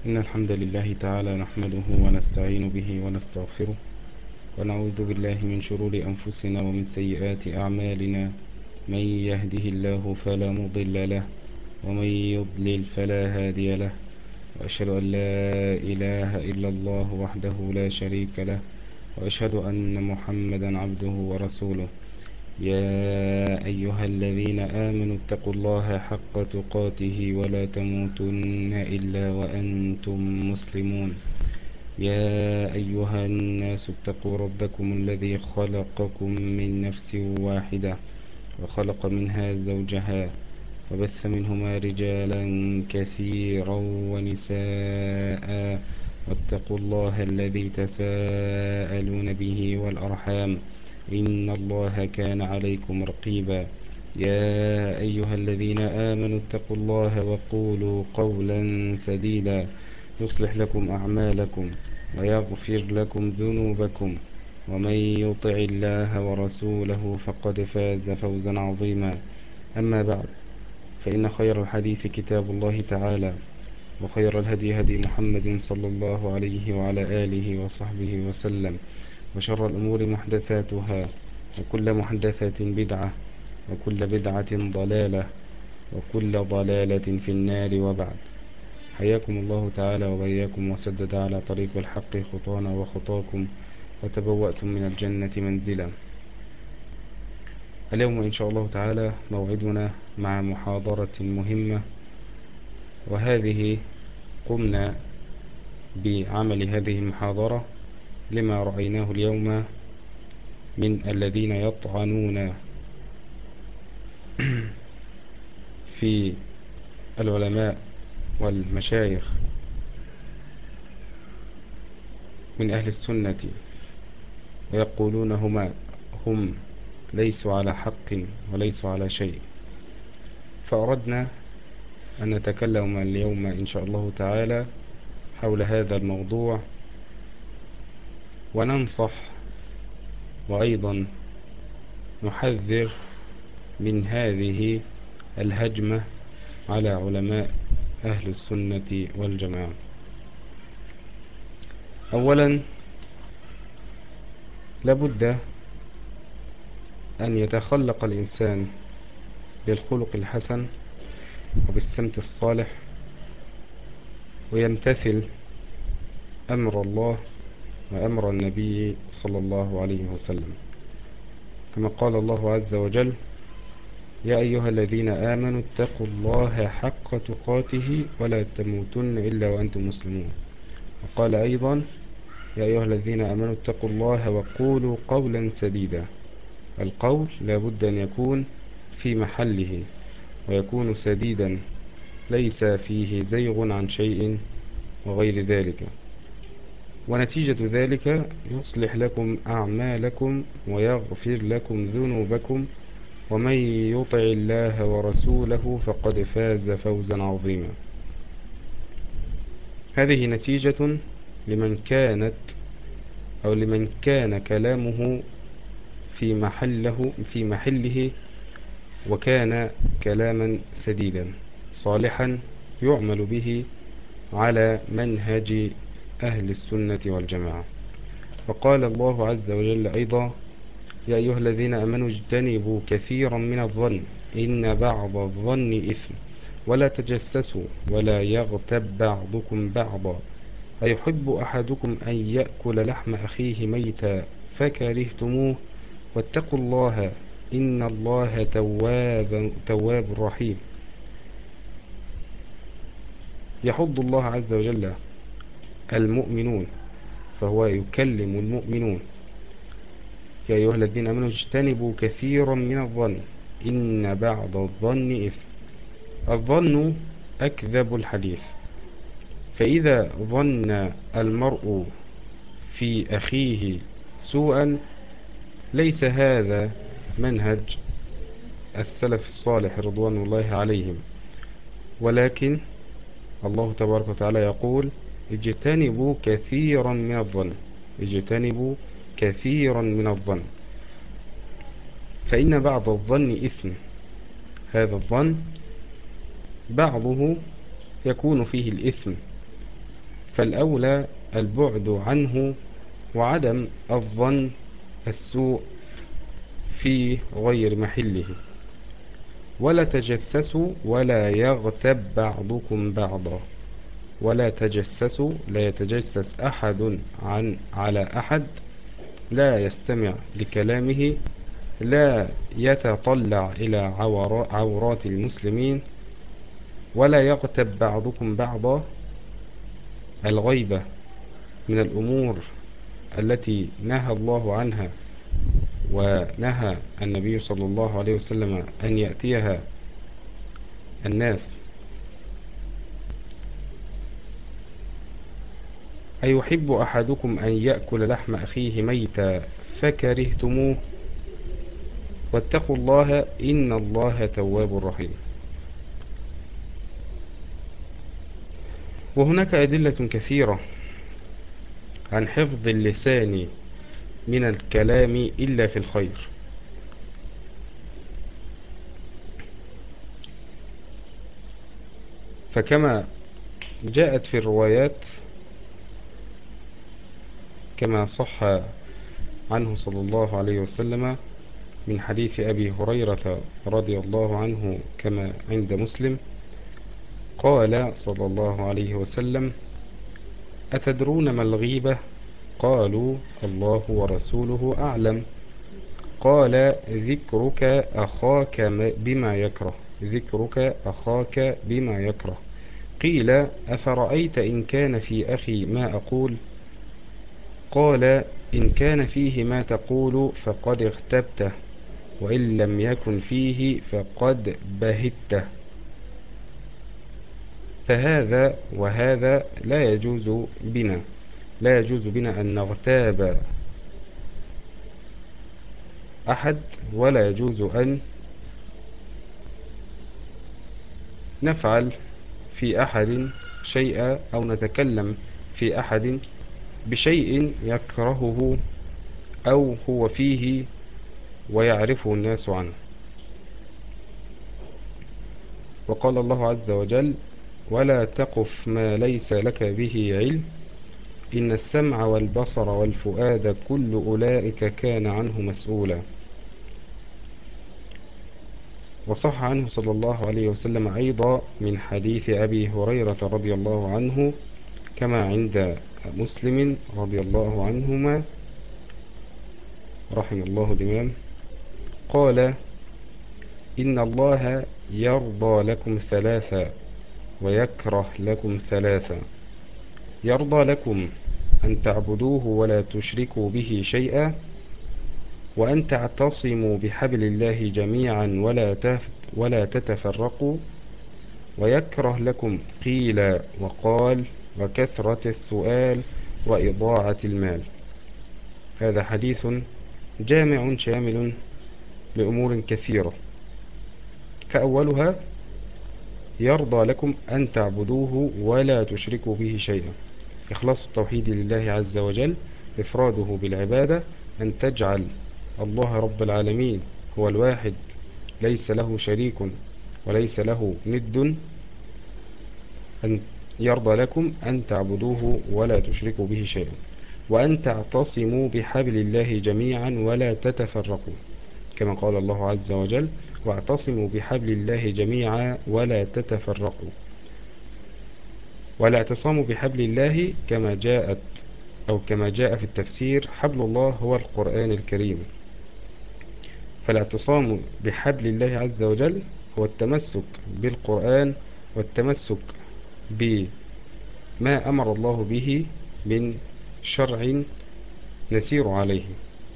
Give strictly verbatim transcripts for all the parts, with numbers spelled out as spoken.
إن الحمد لله تعالى نحمده ونستعين به ونستغفره ونعوذ بالله من شرور أنفسنا ومن سيئات أعمالنا. من يهده الله فلا مضل له ومن يضلل فلا هادي له، وأشهد أن لا إله إلا الله وحده لا شريك له، وأشهد أن محمدا عبده ورسوله. يا أيها الذين آمنوا اتقوا الله حق تقاته ولا تموتن إلا وأنتم مسلمون. يا أيها الناس اتقوا ربكم الذي خلقكم من نفس واحدة وخلق منها زوجها وبث منهما رجالا كثيرا ونساء، واتقوا الله الذي تساءلون به والأرحام إن الله كان عليكم رقيبا. يا أيها الذين آمنوا اتقوا الله وقولوا قولا سديدا يصلح لكم أعمالكم ويغفر لكم ذنوبكم، ومن يطع الله ورسوله فقد فاز فوزا عظيما. أما بعد، فإن خير الحديث كتاب الله تعالى، وخير الهدي هدي محمد صلى الله عليه وعلى آله وصحبه وسلم، وشر الأمور محدثاتها، وكل محدثة بدعة، وكل بدعة ضلالة، وكل ضلالة في النار. وبعد، حياكم الله تعالى وبياكم وسدد على طريق الحق خطانا وخطاكم، وتبوأتم من الجنة منزلا. اليوم إن شاء الله تعالى موعدنا مع محاضرة مهمة، وهذه قمنا بعمل هذه المحاضرة لما رأيناه اليوم من الذين يطعنون في العلماء والمشايخ من أهل السنة، ويقولون هما هم ليسوا على حق وليسوا على شيء. فأردنا أن نتكلم اليوم إن شاء الله تعالى حول هذا الموضوع، وننصح وأيضا نحذر من هذه الهجمة على علماء أهل السنة والجماعة. أولا، لابد أن يتخلق الإنسان بالخلق الحسن وبالسمت الصالح، ويمتثل أمر الله وأمر النبي صلى الله عليه وسلم، كما قال الله عز وجل: يا أيها الذين آمنوا اتقوا الله حق تقاته ولا تموتن إلا وأنتم مسلمون. وقال أيضا: يا أيها الذين آمنوا اتقوا الله وقولوا قولا سديدا. القول لا بد أن يكون في محله، ويكون سديدا ليس فيه زيغ عن شيء وغير ذلك، ونتيجة ذلك يصلح لكم أعمالكم ويغفر لكم ذنوبكم، ومن يطع الله ورسوله فقد فاز فوزا عظيما. هذه نتيجة لمن كانت أو لمن كان كلامه في محله في محله وكان كلاما سديدا صالحا يعمل به على منهج أهل السنة والجماعة. وقال الله عز وجل أيضا: يا أيها الذين آمنوا اجتنبوا كثيرا من الظن إن بعض الظن إثم ولا تجسسوا ولا يغتب بعضكم بعضا أيحب أحدكم أن يأكل لحم أخيه ميتا فكرهتموه واتقوا الله إن الله تواب تواب رحيم. يحض الله عز وجل المؤمنون، فهو يكلم المؤمنون: يا أيها الذين آمنوا اجتنبوا كثيرا من الظن إن بعض الظن إثم. الظن أكذب الحديث، فإذا ظن المرء في أخيه سوءا ليس هذا منهج السلف الصالح رضوان الله عليهم، ولكن الله تبارك وتعالى يقول: اجتنبوا كثيرا من الظن اجتنبوا كثيرا من الظن فإن بعض الظن إثم. هذا الظن بعضه يكون فيه الإثم، فالأولى البعد عنه وعدم الظن السوء في غير محله. ولا تجسسوا ولا يغتب بعضكم بعضا. ولا تجسسوا، لا يتجسس أحد عن على أحد، لا يستمع لكلامه، لا يتطلع إلى عورات المسلمين. ولا يغتب بعضكم بعضا. الغيبة من الأمور التي نهى الله عنها ونهى النبي صلى الله عليه وسلم أن يأتيها الناس. أيحب أحدكم أن يأكل لحم أخيه ميتا فكرهتموه واتقوا الله إن الله تواب رحيم. وهناك أدلة كثيرة عن حفظ اللسان من الكلام إلا في الخير. فكما جاءت في الروايات كما صح عنه صلى الله عليه وسلم من حديث أبي هريرة رضي الله عنه كما عند مسلم، قال صلى الله عليه وسلم: أتدرون ما الغيبة؟ قالوا: الله ورسوله أعلم. قال: ذكرك أخاك بما يكره ذكرك أخاك بما يكره. قيل: أفرأيت إن كان في أخي ما أقول؟ قال: إن كان فيه ما تقول فقد اغتبته، وإن لم يكن فيه فقد بهته. فهذا وهذا لا يجوز بنا لا يجوز بنا أن نغتاب أحد، ولا يجوز أن نفعل في أحد شيئا أو نتكلم في أحد بشيء يكرهه أو هو فيه ويعرفه الناس عنه. وقال الله عز وجل: ولا تقف ما ليس لك به علم إن السمع والبصر والفؤاد كل أولئك كان عنه مسؤولا. وصح عنه صلى الله عليه وسلم أيضا من حديث أبي هريرة رضي الله عنه كما عند مسلم رضي الله عنهما رحم الله الإمام، قال: إن الله يرضى لكم ثلاثا ويكره لكم ثلاثا: يرضى لكم أن تعبدوه ولا تشركوا به شيئا، وأن تعتصموا بحبل الله جميعا ولا ولا تتفرقوا، ويكره لكم قيل وقال وكثرة السؤال وإضاعة المال. هذا حديث جامع شامل لأمور كثيرة، فأولها: يرضى لكم أن تعبدوه ولا تشركوا به شيئا، إخلاص التوحيد لله عز وجل، إفراده بالعبادة، أن تجعل الله رب العالمين هو الواحد ليس له شريك وليس له ند. أن يرضى لكم أن تعبدوه ولا تشركوا به شيئا، وأن تعتصموا بحبل الله جميعا ولا تتفرقوا، كما قال الله عز وجل: واعتصموا بحبل الله جميعا ولا تتفرقوا. والاعتصام بحبل الله كما جاءت أو كما جاء في التفسير: حبل الله هو القرآن الكريم. فالاعتصام بحبل الله عز وجل هو التمسك بالقرآن والتمسك بما أمر الله به من شرع نسير عليه.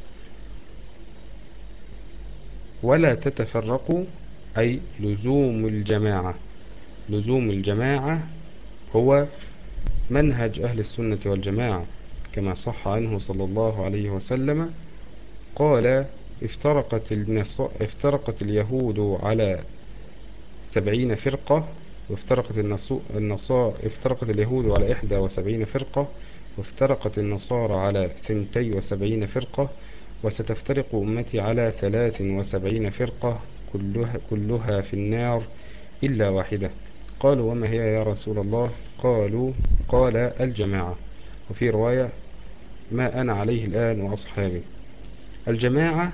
ولا تتفرقوا أي لزوم الجماعة. لزوم الجماعة هو منهج أهل السنة والجماعة، كما صح عنه صلى الله عليه وسلم قال: افترقت, افترقت اليهود على سبعين فرقة، وافترقت النصارى افترقت اليهود على إحدى وسبعين فرقة، وافترقت النصارى على ثنتي وسبعين فرقة، وستفترق أمتي على ثلاث وسبعين فرقة كلها, كلها في النار إلا واحدة. قالوا وما هي يا رسول الله؟ قالوا قال الجماعة. وفي رواية ما أنا عليه الآن وأصحابي. الجماعة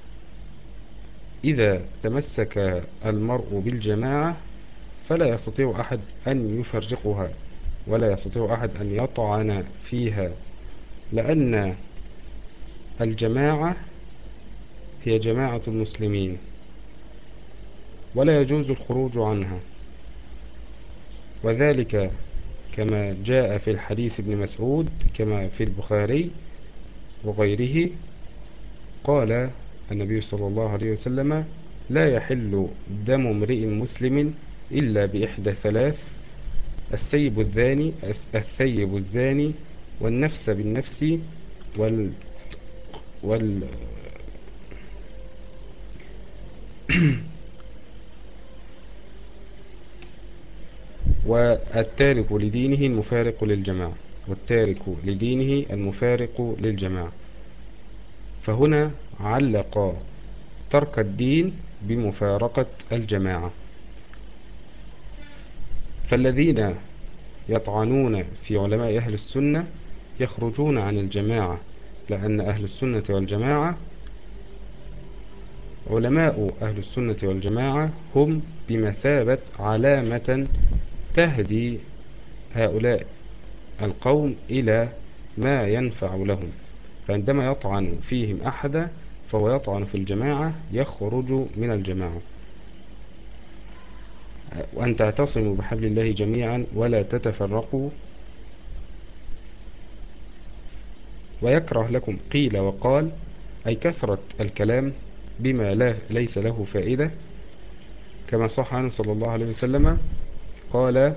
إذا تمسك المرء بالجماعة فلا يستطيع أحد أن يفرقها ولا يستطيع أحد أن يطعن فيها، لأن الجماعة هي جماعة المسلمين ولا يجوز الخروج عنها. وذلك كما جاء في الحديث ابن مسعود كما في البخاري وغيره، قال النبي صلى الله عليه وسلم لا يحل دم امرئ مسلم إلا بإحدى ثلاث: السيب الزاني الثيب الزاني والنفس بالنفس وال وال والتارك لدينه المفارق للجماعة والتارك لدينه المفارق للجماعة. فهنا علق ترك الدين بمفارقة الجماعة. فالذين يطعنون في علماء أهل السنة يخرجون عن الجماعة، لأن أهل السنة والجماعة علماء أهل السنة والجماعة هم بمثابة علامة تهدي هؤلاء القوم إلى ما ينفع لهم. فعندما يطعن فيهم أحدا فهو يطعن في الجماعة، يخرج من الجماعة. وأن تعتصموا بحبل الله جميعا ولا تتفرقوا. ويكره لكم قيل وقال، أي كثرة الكلام بما لا ليس له فائدة، كما صح عنه صلى الله عليه وسلم قال: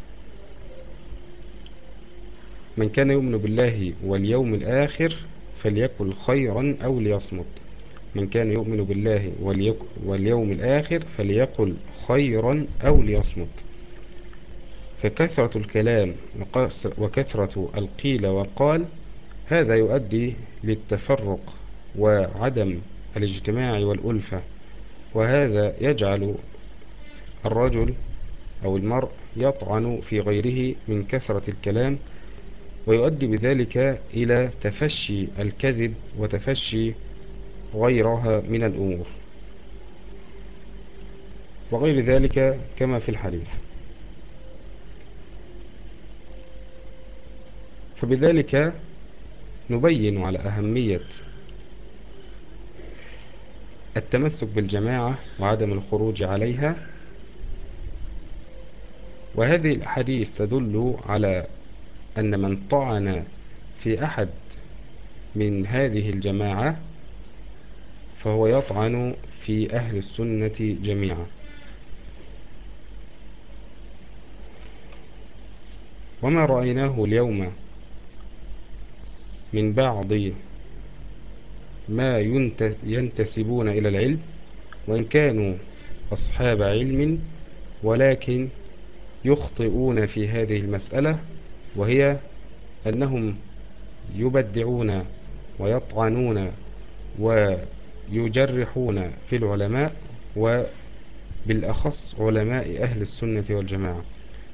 من كان يؤمن بالله واليوم الآخر فليقل خيرا أو ليصمت. من كان يؤمن بالله واليوم الآخر فليقل خيرا أو ليصمت. فكثرة الكلام وكثرة القيل وقال هذا يؤدي للتفرق وعدم الاجتماع والألفة، وهذا يجعل الرجل أو المرء يطعن في غيره من كثرة الكلام، ويؤدي بذلك إلى تفشي الكذب وتفشي غيرها من الأمور وغير ذلك كما في الحديث. فبذلك نبين على أهمية التمسك بالجماعة وعدم الخروج عليها. وهذه الأحاديث تدل على أن من طعن في أحد من هذه الجماعة فهو يطعن في أهل السنة جميعا. وما رأيناه اليوم من بعض ما ينتسبون إلى العلم، وإن كانوا أصحاب علم، ولكن يخطئون في هذه المسألة، وهي أنهم يبدعون ويطعنون ويجرحون في العلماء، وبالأخص علماء أهل السنة والجماعة.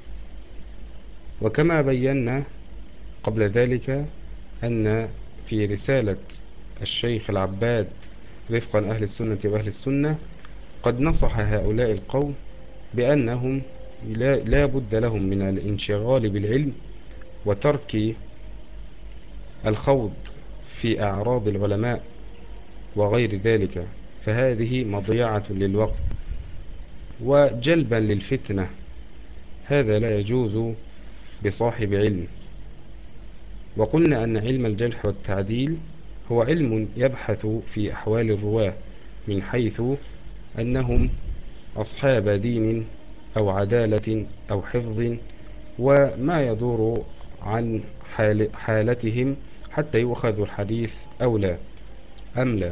وكما بينا قبل ذلك أن في رسالة الشيخ العباد رفقا أهل السنة وأهل السنة قد نصح هؤلاء القوم بأنهم لا, لا بد لهم من الانشغال بالعلم وترك الخوض في أعراض العلماء وغير ذلك، فهذه مضيعة للوقت وجلبا للفتنة. هذا لا يجوز بصاحب علم. وقلنا أن علم الجرح والتعديل هو علم يبحث في أحوال الرواة من حيث أنهم أصحاب دين أو عدالة أو حفظ، وما يدور عن حال حالتهم حتى يؤخذ الحديث أو لا أم لا.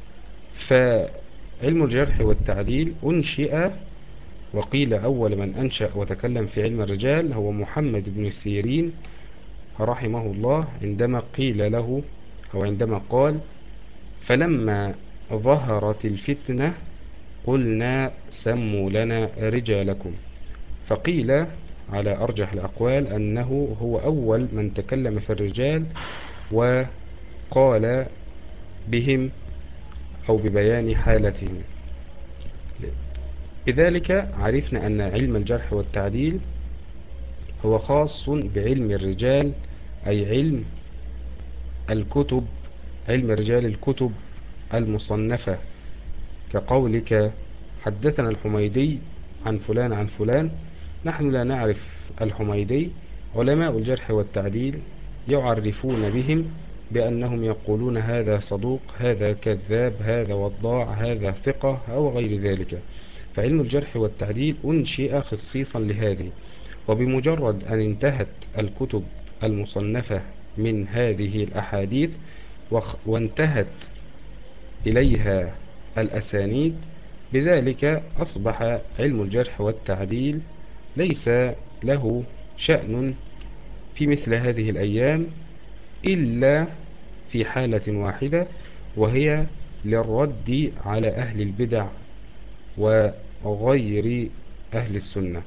فعلم الجرح والتعديل أنشئ، وقيل أول من أنشأ وتكلم في علم الرجال هو محمد بن سيرين رحمه الله، عندما قيل له أو عندما قال: فلما ظهرت الفتنة قلنا سموا لنا رجالكم، فقيل على أرجح الأقوال أنه هو أول من تكلم في الرجال وقال بهم أو ببيان حالتهم. بذلك عرفنا أن علم الجرح والتعديل هو خاص بعلم الرجال، أي علم الكتب، علم رجال الكتب المصنفة، كقولك حدثنا الحميدي عن فلان عن فلان. نحن لا نعرف الحميدي، علماء الجرح والتعديل يعرفون بهم بأنهم يقولون هذا صدوق، هذا كذاب، هذا وضاع، هذا ثقة أو غير ذلك. فعلم الجرح والتعديل أنشئ خصيصا لهذه، وبمجرد أن انتهت الكتب المصنفة من هذه الأحاديث وانتهت إليها الأسانيد، بذلك أصبح علم الجرح والتعديل ليس له شأن في مثل هذه الأيام إلا في حالة واحدة، وهي للرد على أهل البدع وغير أهل السنة.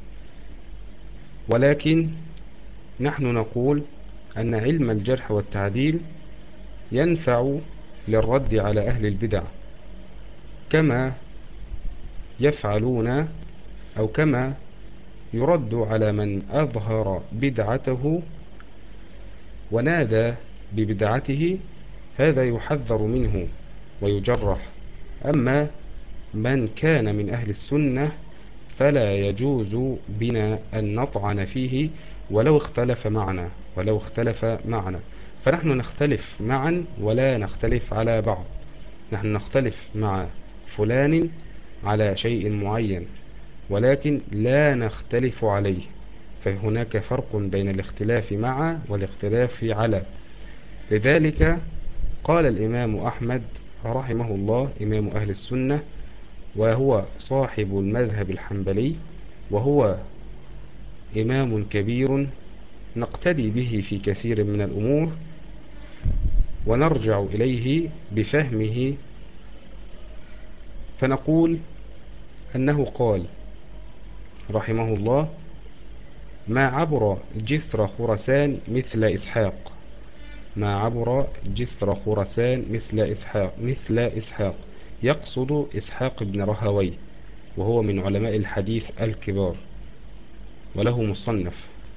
ولكن نحن نقول أن علم الجرح والتعديل ينفع للرد على أهل البدع، كما يفعلون أو كما يرد على من أظهر بدعته ونادى ببدعته، هذا يحذر منه ويجرح. أما من كان من أهل السنة فلا يجوز بنا أن نطعن فيه ولو اختلف معنا ولو اختلف معنا فنحن نختلف معا ولا نختلف على بعض. نحن نختلف مع فلان على شيء معين ولكن لا نختلف عليه، فهناك فرق بين الاختلاف مع والاختلاف على. لذلك قال الإمام أحمد رحمه الله إمام أهل السنة، وهو صاحب المذهب الحنبلي، وهو إمام كبير نقتدي به في كثير من الأمور ونرجع إليه بفهمه، فنقول أنه قال رحمه الله: ما عبر جسر خرسان مثل إسحاق، ما عبر جسر خرسان مثل إسحاق مثل إسحاق يقصد إسحاق بن رهوي، وهو من علماء الحديث الكبار وله مصنف.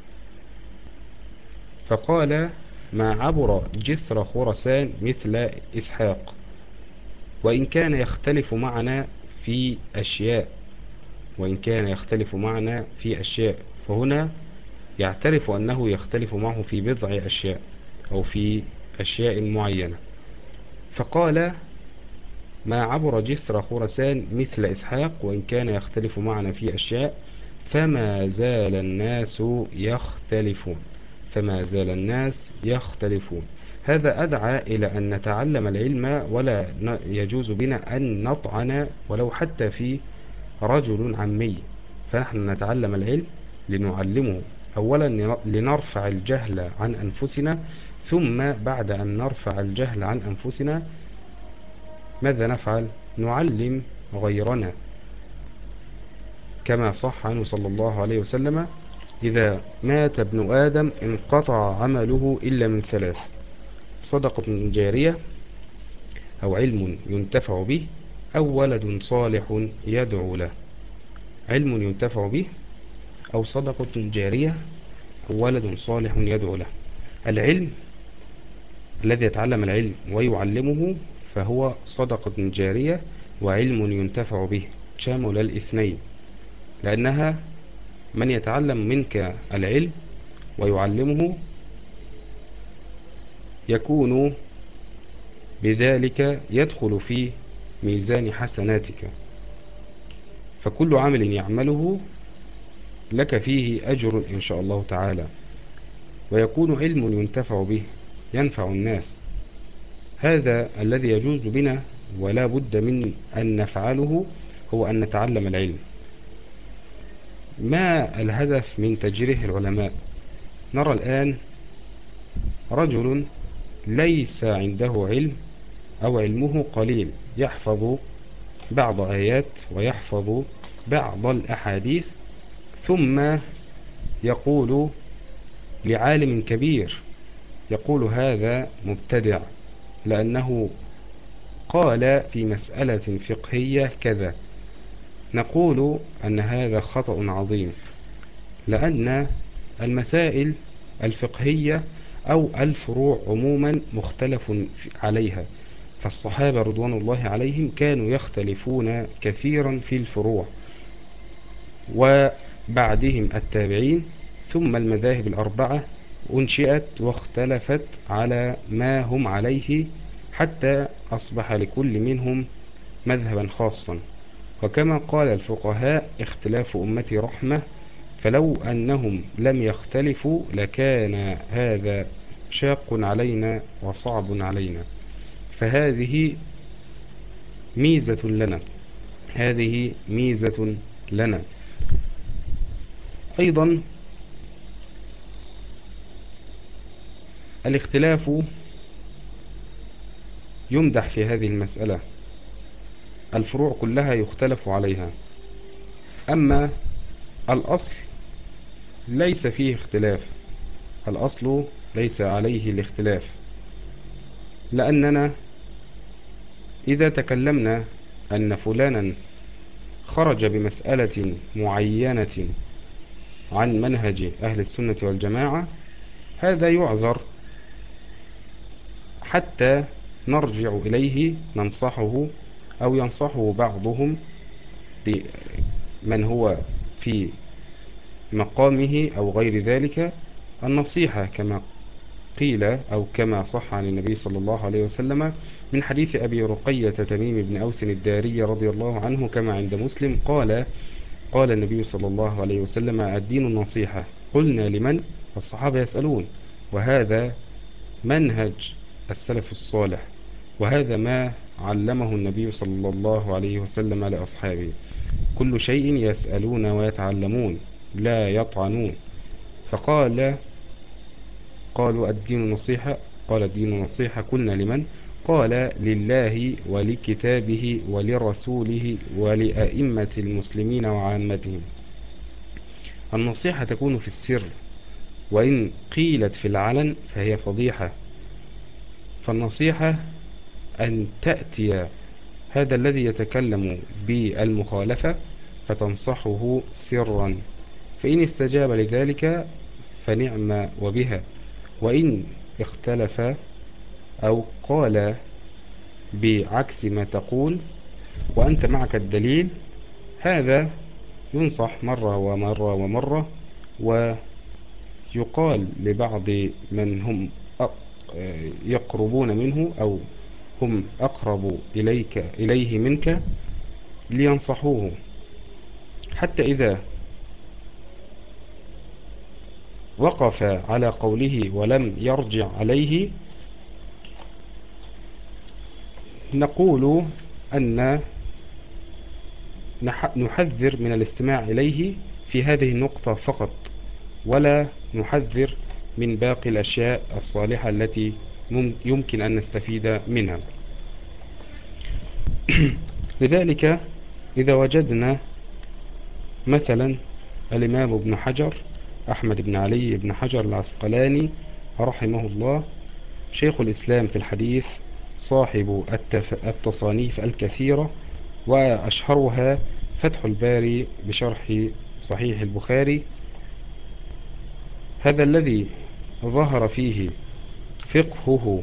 فقال: ما عبر جسر خرسان مثل إسحاق، وإن كان يختلف معنا في أشياء وإن كان يختلف معنا في أشياء فهنا يعترف أنه يختلف معه في بضع أشياء أو في أشياء معينة. فقال: ما عبر جسر خرسان مثل إسحاق وإن كان يختلف معنا في أشياء فما زال الناس يختلفون فما زال الناس يختلفون. هذا أدعى إلى أن نتعلم العلم، ولا يجوز بنا أن نطعن ولو حتى في رجل عمي. فنحن نتعلم العلم لنعلمه أولا لنرفع الجهل عن أنفسنا، ثم بعد أن نرفع الجهل عن أنفسنا ماذا نفعل؟ نعلم غيرنا، كما صح عنه صلى الله عليه وسلم: إذا مات ابن آدم انقطع عمله إلا من ثلاث: صدقة جارية، أو علم ينتفع به، أو ولد صالح يدعو له. علم ينتفع به، أو صدقة جارية، أو ولد صالح يدعو له. العلم الذي يتعلم العلم ويعلمه فهو صدقة جارية وعلم ينتفع به، شامل الاثنين، لأنها من يتعلم منك العلم ويعلمه يكون بذلك يدخل في ميزان حسناتك، فكل عمل يعمله لك فيه أجر إن شاء الله تعالى، ويكون علم ينتفع به ينفع الناس. هذا الذي يجوز بنا ولا بد من أن نفعله، هو أن نتعلم العلم. ما الهدف من تجريح العلماء؟ نرى الآن رجل ليس عنده علم أو علمه قليل، يحفظ بعض آيات ويحفظ بعض الأحاديث، ثم يقول لعالم كبير، يقول هذا مبتدع لأنه قال في مسألة فقهية كذا، نقول أن هذا خطأ عظيم، لأن المسائل الفقهية أو الفروع عموما مختلف عليها، فالصحابة رضوان الله عليهم كانوا يختلفون كثيرا في الفروع، وبعدهم التابعين، ثم المذاهب الأربعة أنشئت واختلفت على ما هم عليه حتى أصبح لكل منهم مذهبا خاصا. وكما قال الفقهاء اختلاف أمتي رحمة، فلو أنهم لم يختلفوا لكان هذا شاق علينا وصعب علينا. فهذه ميزة لنا، هذه ميزة لنا. أيضا الاختلاف يمدح في هذه المسألة، الفروع كلها يختلف عليها، أما الأصل ليس فيه اختلاف، الأصل ليس عليه الاختلاف، لأننا إذا تكلمنا أن فلانا خرج بمسألة معينة عن منهج أهل السنة والجماعة هذا يعذر حتى نرجع إليه ننصحه، أو ينصحه بعضهم من هو في مقامه أو غير ذلك النصيحة، كما قيل أو كما صح عن النبي صلى الله عليه وسلم من حديث أبي رقية تميم بن أوس الداري رضي الله عنه كما عند مسلم قال قال النبي صلى الله عليه وسلم: الدين النصيحة. قلنا: لمن؟ الصحابة يسألون، وهذا منهج السلف الصالح، وهذا ما علمه النبي صلى الله عليه وسلم لأصحابه، كل شيء يسألون ويتعلمون لا يطعنون. فقال قالوا: الدين النصيحة. قال: الدين النصيحة. قلنا: لمن؟ قال: لله ولكتابه ولرسوله ولأئمة المسلمين وعامتهم. النصيحة تكون في السر، وإن قيلت في العلن فهي فضيحة. فالنصيحة أن تأتي هذا الذي يتكلم بالمخالفة فتنصحه سرا، فإن استجاب لذلك فنعم وبها، وإن اختلف أو قال بعكس ما تقول وأنت معك الدليل هذا ينصح مرة ومرة ومرة، ويقال لبعض من هم يقربون منه أو هم أقرب إليك إليه منك لينصحوه، حتى إذا وقف على قوله ولم يرجع عليه نقول أن نحذر من الاستماع إليه في هذه النقطة فقط، ولا نحذر من باقي الأشياء الصالحة التي يمكن أن نستفيد منها. لذلك إذا وجدنا مثلا الإمام ابن حجر أحمد بن علي بن حجر العسقلاني رحمه الله شيخ الإسلام في الحديث، صاحب التصانيف الكثيرة وأشهرها فتح الباري بشرح صحيح البخاري، هذا الذي ظهر فيه فقهه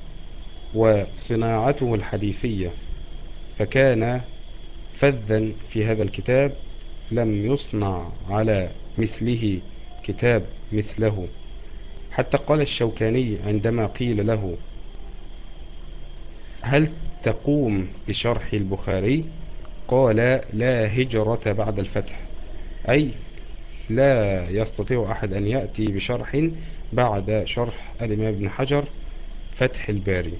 وصناعته الحديثية، فكان فذا في هذا الكتاب، لم يصنع على مثله كتاب مثله. حتى قال الشوكاني عندما قيل له: هل تقوم بشرح البخاري؟ قال: لا هجرة بعد الفتح، أي لا يستطيع أحد أن يأتي بشرح بعد شرح الإمام ابن حجر فتح الباري.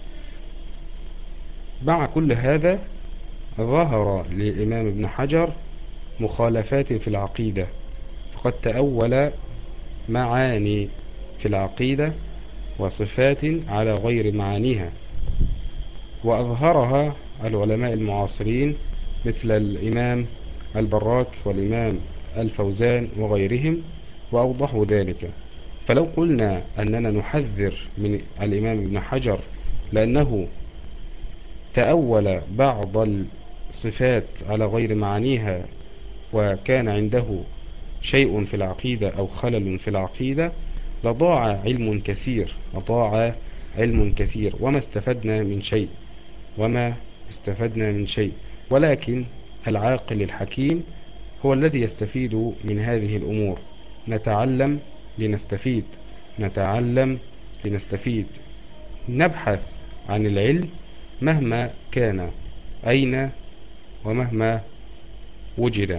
مع كل هذا ظهر للإمام ابن حجر مخالفات في العقيدة، فقد تأول معاني في العقيدة وصفات على غير معانيها، وأظهرها العلماء المعاصرين مثل الإمام البراك والإمام الفوزان وغيرهم وأوضحوا ذلك. فلو قلنا أننا نحذر من الإمام ابن حجر لأنه تأول بعض الصفات على غير معانيها وكان عنده شيء في العقيدة أو خلل في العقيدة، لضاع علم كثير لضاع علم كثير وما استفدنا من شيء وما استفدنا من شيء. ولكن العاقل الحكيم هو الذي يستفيد من هذه الأمور. نتعلم لنستفيد نتعلم لنستفيد نبحث عن العلم مهما كان أين ومهما وجد.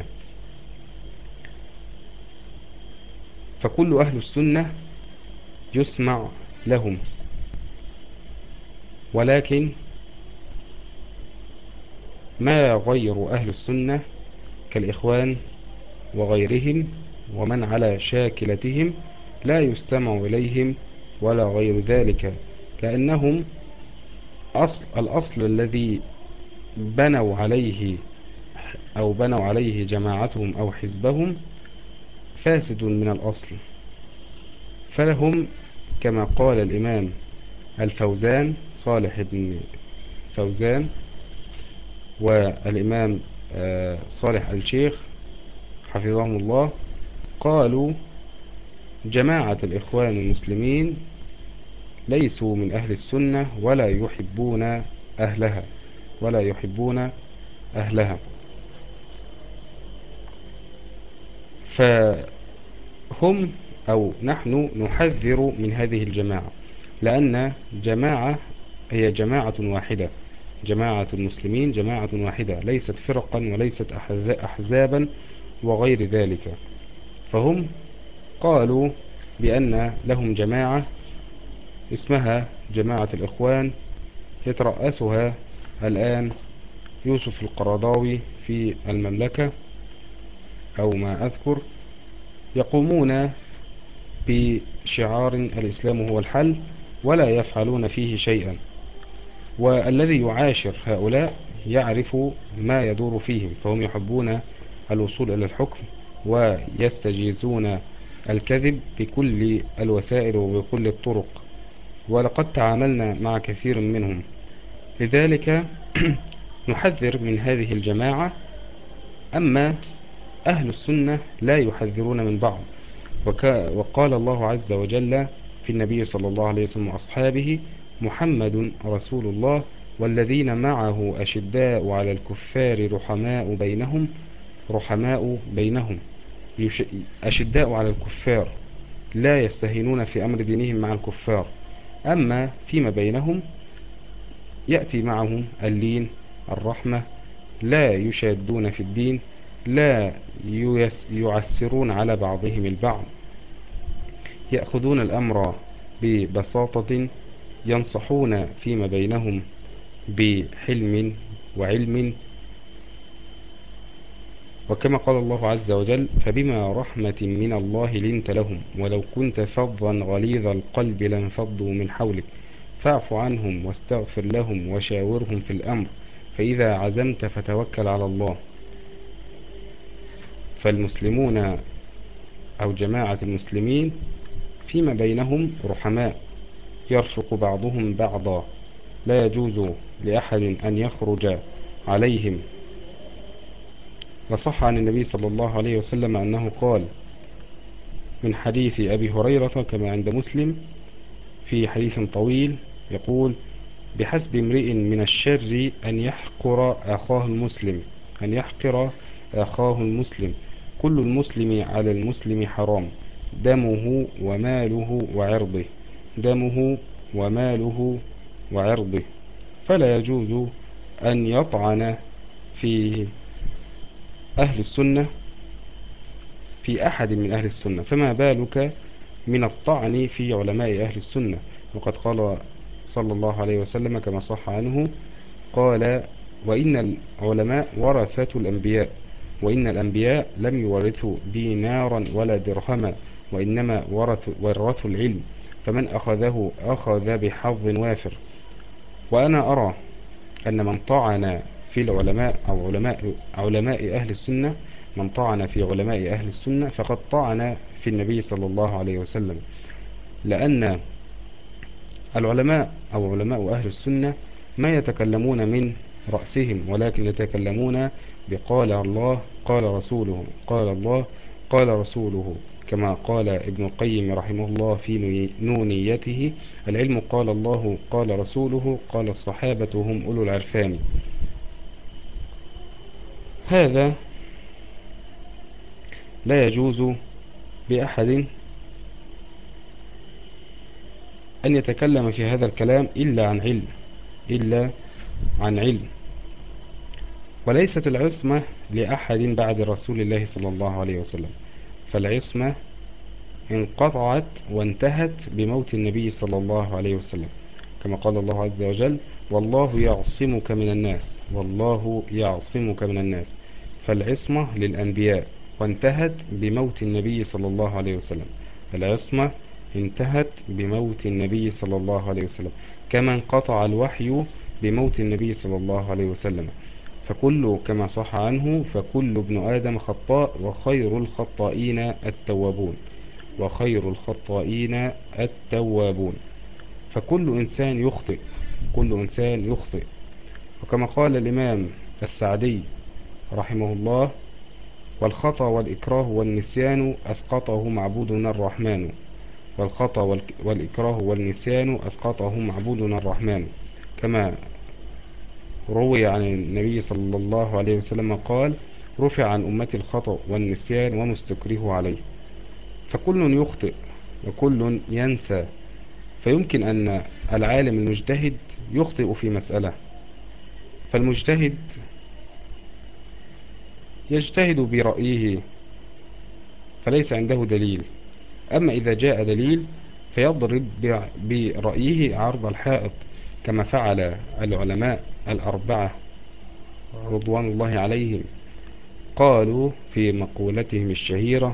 فكل أهل السنة يسمع لهم، ولكن ما غير أهل السنة كالإخوان وغيرهم ومن على شاكلتهم لا يستمع إليهم ولا غير ذلك، لأنهم أصل الأصل الذي بنوا عليه أو بنوا عليه جماعتهم أو حزبهم فاسد من الأصل. فلهم كما قال الإمام الفوزان صالح بن فوزان والإمام صالح الشيخ حفظهم الله، قالوا جماعة الإخوان المسلمين ليسوا من أهل السنة ولا يحبون أهلها ولا يحبون أهلها. فهم أو نحن نحذر من هذه الجماعة، لأن جماعة هي جماعة واحدة، جماعة المسلمين جماعة واحدة، ليست فرقا وليست أحزابا وغير ذلك. فهم قالوا بأن لهم جماعة اسمها جماعة الإخوان يترأسها الآن يوسف القرضاوي في المملكة أو ما أذكر، يقومون بشعار الإسلام هو الحل ولا يفعلون فيه شيئا، والذي يعاشر هؤلاء يعرف ما يدور فيهم، فهم يحبون الوصول إلى الحكم ويستجيزون الكذب بكل الوسائل وبكل الطرق، ولقد تعاملنا مع كثير منهم. لذلك نحذر من هذه الجماعة. أما أهل السنة لا يحذرون من بعض، وقال الله عز وجل في النبي صلى الله عليه وسلم وأصحابه: محمد رسول الله والذين معه أشداء على الكفار رحماء بينهم رحماء بينهم أشداء على الكفار، لا يستهينون في أمر دينهم مع الكفار، أما فيما بينهم يأتي معهم اللين الرحمة، لا يشادون في الدين، لا يعسرون على بعضهم البعض، يأخذون الأمر ببساطة، ينصحون فيما بينهم بحلم وعلم. وكما قال الله عز وجل: فبما رحمة من الله لنت لهم ولو كنت فظا غليظ القلب لانفضوا من حولك فاعف عنهم واستغفر لهم وشاورهم في الأمر فإذا عزمت فتوكل على الله. فالمسلمون أو جماعة المسلمين فيما بينهم رحماء، يرفق بعضهم بعضا، لا يجوز لأحد أن يخرج عليهم. وصح عن النبي صلى الله عليه وسلم أنه قال من حديث أبي هريرة كما عند مسلم في حديث طويل، يقول: بحسب امرئ من الشر أن يحقر أخاه المسلم أن يحقر أخاه المسلم كل المسلم على المسلم حرام دمه وماله وعرضه دمه وماله وعرضه فلا يجوز أن يطعن في أهل السنة في أحد من أهل السنة، فما بالك من الطعن في علماء أهل السنة. وقد قال صلى الله عليه وسلم كما صح عنه، قال: وإن العلماء ورثة الأنبياء وإن الأنبياء لم يورثوا دينارا ولا درهما وإنما ورثوا, ورثوا العلم فمن أخذه أخذ بحظ وافر. وأنا أرى أن من طعن في العلماء أو علماء, علماء أهل السنة من طعن في علماء أهل السنة فقد طعن في النبي صلى الله عليه وسلم، لأن العلماء أو علماء أهل السنة ما يتكلمون من رأسهم، ولكن يتكلمون بقال الله قال رسوله، قال الله قال رسوله، كما قال ابن القيم رحمه الله في نونيته: العلم قال الله قال رسوله قال الصحابة هم أولو العرفان. هذا لا يجوز بأحد أن يتكلم في هذا الكلام إلا عن علم، إلا عن علم. وليست العصمة لأحد بعد رسول الله صلى الله عليه وسلم، فالعصمة انقطعت وانتهت بموت النبي صلى الله عليه وسلم، كما قال الله عز وجل: والله يعصمك من الناس، والله يعصمك من الناس. فالعصمة للأنبياء وانتهت بموت النبي صلى الله عليه وسلم، العصمة انتهت بموت النبي صلى الله عليه وسلم، كما انقطع الوحي بموت النبي صلى الله عليه وسلم. فكل كما صح عنه: فكل ابن آدم خطاء وخير الخطائين التوابون، وخير الخطائين التوابون. فكل إنسان يخطئ، كل إنسان يخطئ. وكما قال الإمام السعدي رحمه الله: والخطأ والإكراه والنسيان أسقطه معبودنا الرحمن، والخطأ والإكراه والنسيان أسقطه معبودنا الرحمن. كما روي عن النبي صلى الله عليه وسلم قال: رفع عن أمتي الخطأ والنسيان ومستكره عليه. فكل يخطئ وكل ينسى، فيمكن أن العالم المجتهد يخطئ في مسألة، فالمجتهد يجتهد برأيه فليس عنده دليل، أما إذا جاء دليل فيضرب برأيه عرض الحائط، كما فعل العلماء الأربعة رضوان الله عليهم. قالوا في مقولتهم الشهيرة: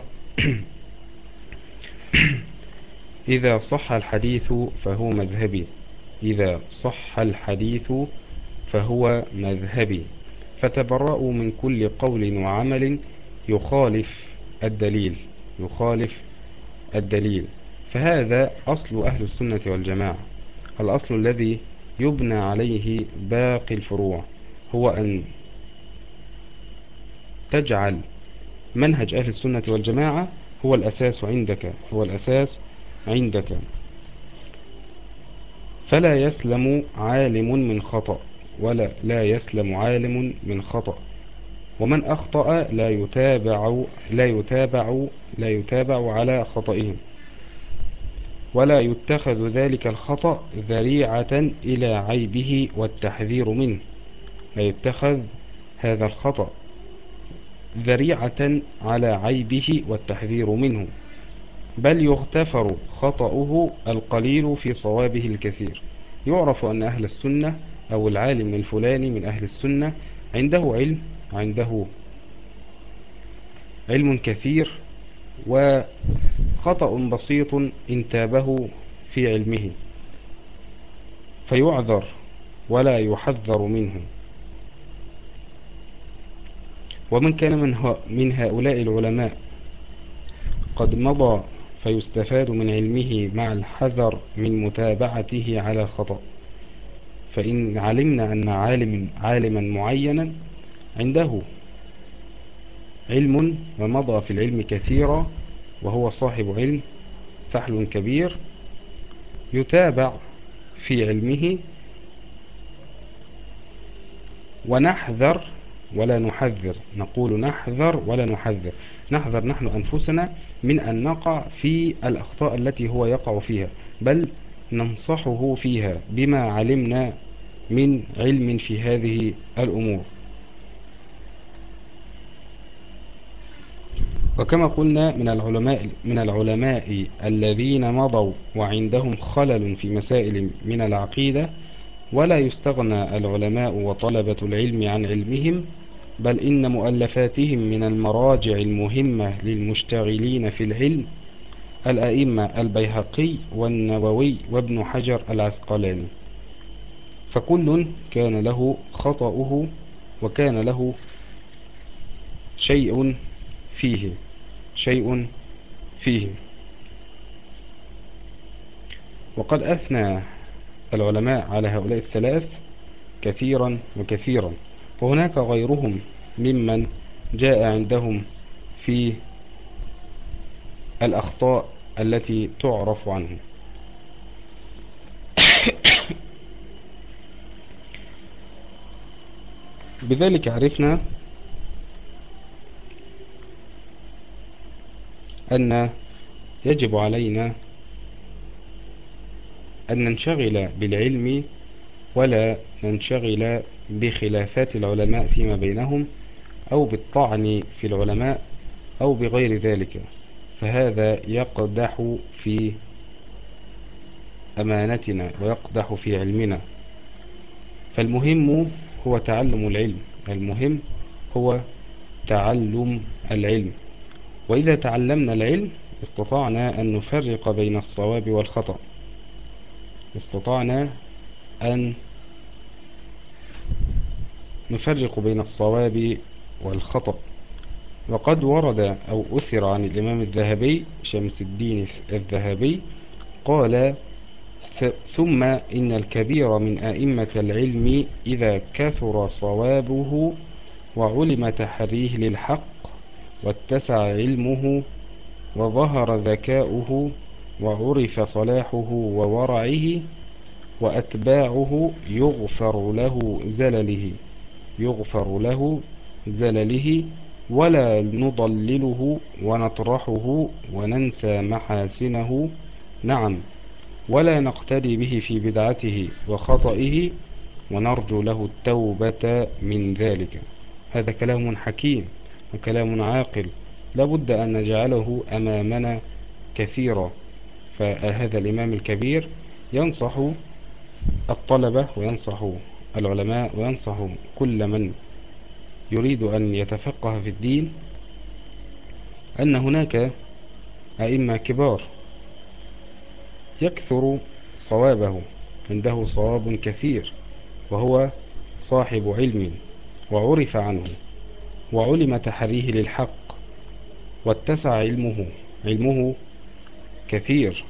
إذا صح الحديث فهو مذهبي، إذا صح الحديث فهو مذهبي، فتبرأوا من كل قول وعمل يخالف الدليل، يخالف الدليل. فهذا أصل أهل السنة والجماعة، الأصل الذي يبنى عليه باقي الفروع، هو أن تجعل منهج أهل السنة والجماعة هو الأساس عندك، هو الأساس عندك. فلا يسلم عالم من خطأ، ولا لا يسلم عالم من خطأ، ومن أخطأ لا يتابع لا يتابع لا يتابع على خطئهم، ولا يتخذ ذلك الخطأ ذريعة إلى عيبه والتحذير منه، لا يتخذ هذا الخطأ ذريعة على عيبه والتحذير منه، بل يغتفر خطأه القليل في صوابه الكثير. يعرف أن أهل السنة أو العالم الفلاني من أهل السنة عنده علم، عنده علم كثير، وخطأ بسيط انتابه في علمه فيعذر ولا يحذر منه. ومن كان من, من هؤلاء العلماء قد مضى فيستفاد من علمه مع الحذر من متابعته على الخطأ. فإن علمنا أن عالم عالما معينا عنده علم ومضى في العلم كثيرا وهو صاحب علم فحل كبير، يتابع في علمه، ونحذر ولا نحذر، نقول نحذر ولا نحذر، نحذر نحن أنفسنا من أن نقع في الأخطاء التي هو يقع فيها، بل ننصحه فيها بما علمنا من علم في هذه الأمور. وكما قلنا من العلماء من العلماء الذين مضوا وعندهم خلل في مسائل من العقيدة، ولا يستغنى العلماء وطلبة العلم عن علمهم، بل إن مؤلفاتهم من المراجع المهمة للمشتغلين في العلم الأئمة البيهقي والنووي وابن حجر العسقلاني. فكل كان له خطأه وكان له شيء فيه شيء فيه. وقد أثنى العلماء على هؤلاء الثلاث كثيرا وكثيرا، وهناك غيرهم ممن جاء عندهم في الأخطاء التي تعرف عنه. بذلك عرفنا أن يجب علينا أن ننشغل بالعلم ولا ننشغل بخلافات العلماء فيما بينهم أو بالطعن في العلماء أو بغير ذلك، فهذا يقدح في أمانتنا ويقدح في علمنا. فالمهم هو تعلم العلم، المهم هو تعلم العلم. وإذا تعلمنا العلم استطعنا أن نفرق بين الصواب والخطأ، استطعنا أن نفرق بين الصواب والخطأ. وقد ورد أو أثر عن الإمام الذهبي شمس الدين الذهبي قال: ثم إن الكبير من أئمة العلم إذا كثر صوابه وعلم تحريه للحق واتسع علمه وظهر ذكاؤه وعرف صلاحه وورعه وأتباعه يغفر له زلله يغفر له زلله ولا نضلله ونطرحه وننسى محاسنه، نعم، ولا نقتدي به في بدعته وخطئه ونرجو له التوبة من ذلك. هذا كلام حكيم وكلام عاقل لابد أن نجعله أمامنا كثيرا. فهذا الإمام الكبير ينصح الطلبة وينصح العلماء وينصح كل من يريد أن يتفقه في الدين أن هناك أئمة كبار يكثر صوابه، عنده صواب كثير وهو صاحب علم وعرف عنه وعلم تحريه للحق واتسع علمه علمه كثير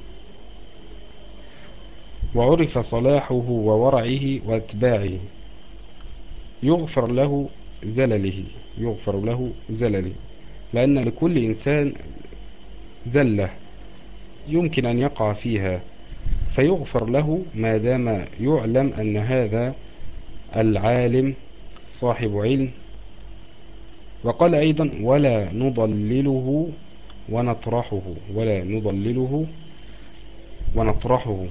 وعرف صلاحه وورعه واتباعه يغفر له زلله يغفر له زلله لأن لكل إنسان زلة يمكن أن يقع فيها فيغفر له ما دام يعلم أن هذا العالم صاحب علم. وقال أيضا: ولا نضلله ونطرحه ولا نضلله ونطرحه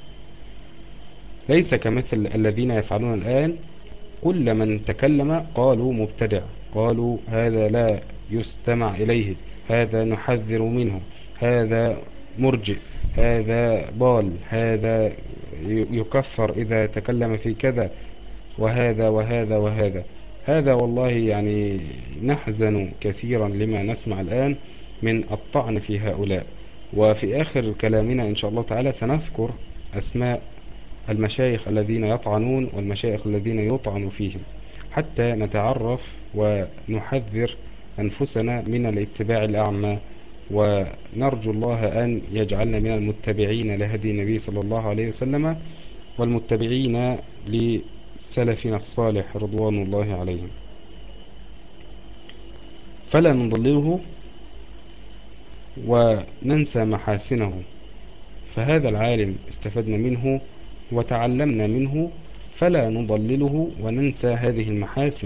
ليس كمثل الذين يفعلون الآن، كل من تكلم قالوا مبتدع، قالوا هذا لا يستمع إليه، هذا نحذر منه، هذا مرجئ، هذا ضال، هذا يكفر إذا تكلم في كذا، وهذا وهذا وهذا. هذا والله يعني نحزن كثيرا لما نسمع الآن من الطعن في هؤلاء. وفي آخر كلامنا إن شاء الله تعالى سنذكر أسماء المشايخ الذين يطعنون والمشايخ الذين يطعن فيهم حتى نتعرف ونحذر أنفسنا من الاتباع الأعمى، ونرجو الله أن يجعلنا من المتبعين لهدي النبي صلى الله عليه وسلم والمتبعين لسلفنا الصالح رضوان الله عليهم. فلا نضلله وننسى محاسنه، فهذا العالم استفدنا منه وتعلمنا منه، فلا نضلله وننسى هذه المحاسن.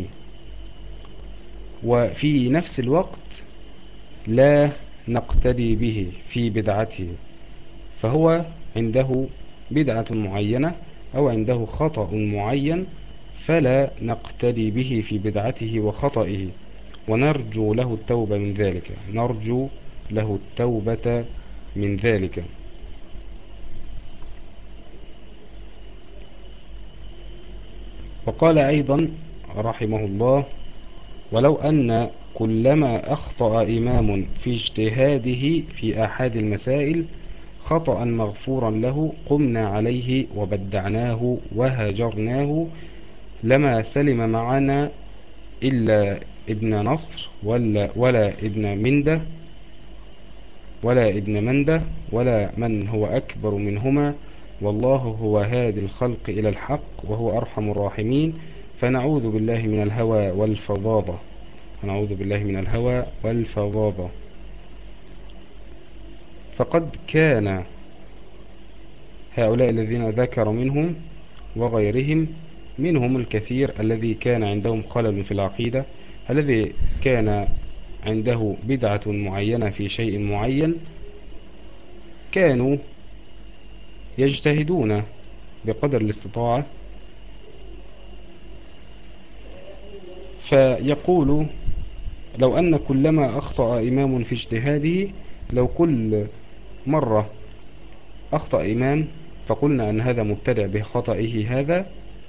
وفي نفس الوقت لا نقتدي به في بدعته، فهو عنده بدعة معينة أو عنده خطأ معين فلا نقتدي به في بدعته وخطئه ونرجو له التوبة من ذلك نرجو له التوبة من ذلك. وقال أيضا رحمه الله: ولو أن كلما أخطأ إمام في اجتهاده في أحد المسائل خطأ مغفورا له قمنا عليه وبدعناه وهجرناه لما سلم معنا إلا ابن نصر ولا, ولا ابن مندة ولا ابن مندة ولا من هو أكبر منهما، والله هو هادي الخلق إلى الحق وهو أرحم الراحمين. فنعوذ بالله من الهوى والفظاظة، نعوذ بالله من الهوى والفظاظة. فقد كان هؤلاء الذين ذكر منهم وغيرهم، منهم الكثير الذي كان عندهم خلل في العقيدة، الذي كان عنده بدعة معينة في شيء معين، كانوا يجتهدون بقدر الاستطاعة، فيقول لو أن كلما أخطأ إمام في اجتهاده، لو كل مرة أخطأ إمام فقلنا أن هذا مبتدع بخطئه هذا،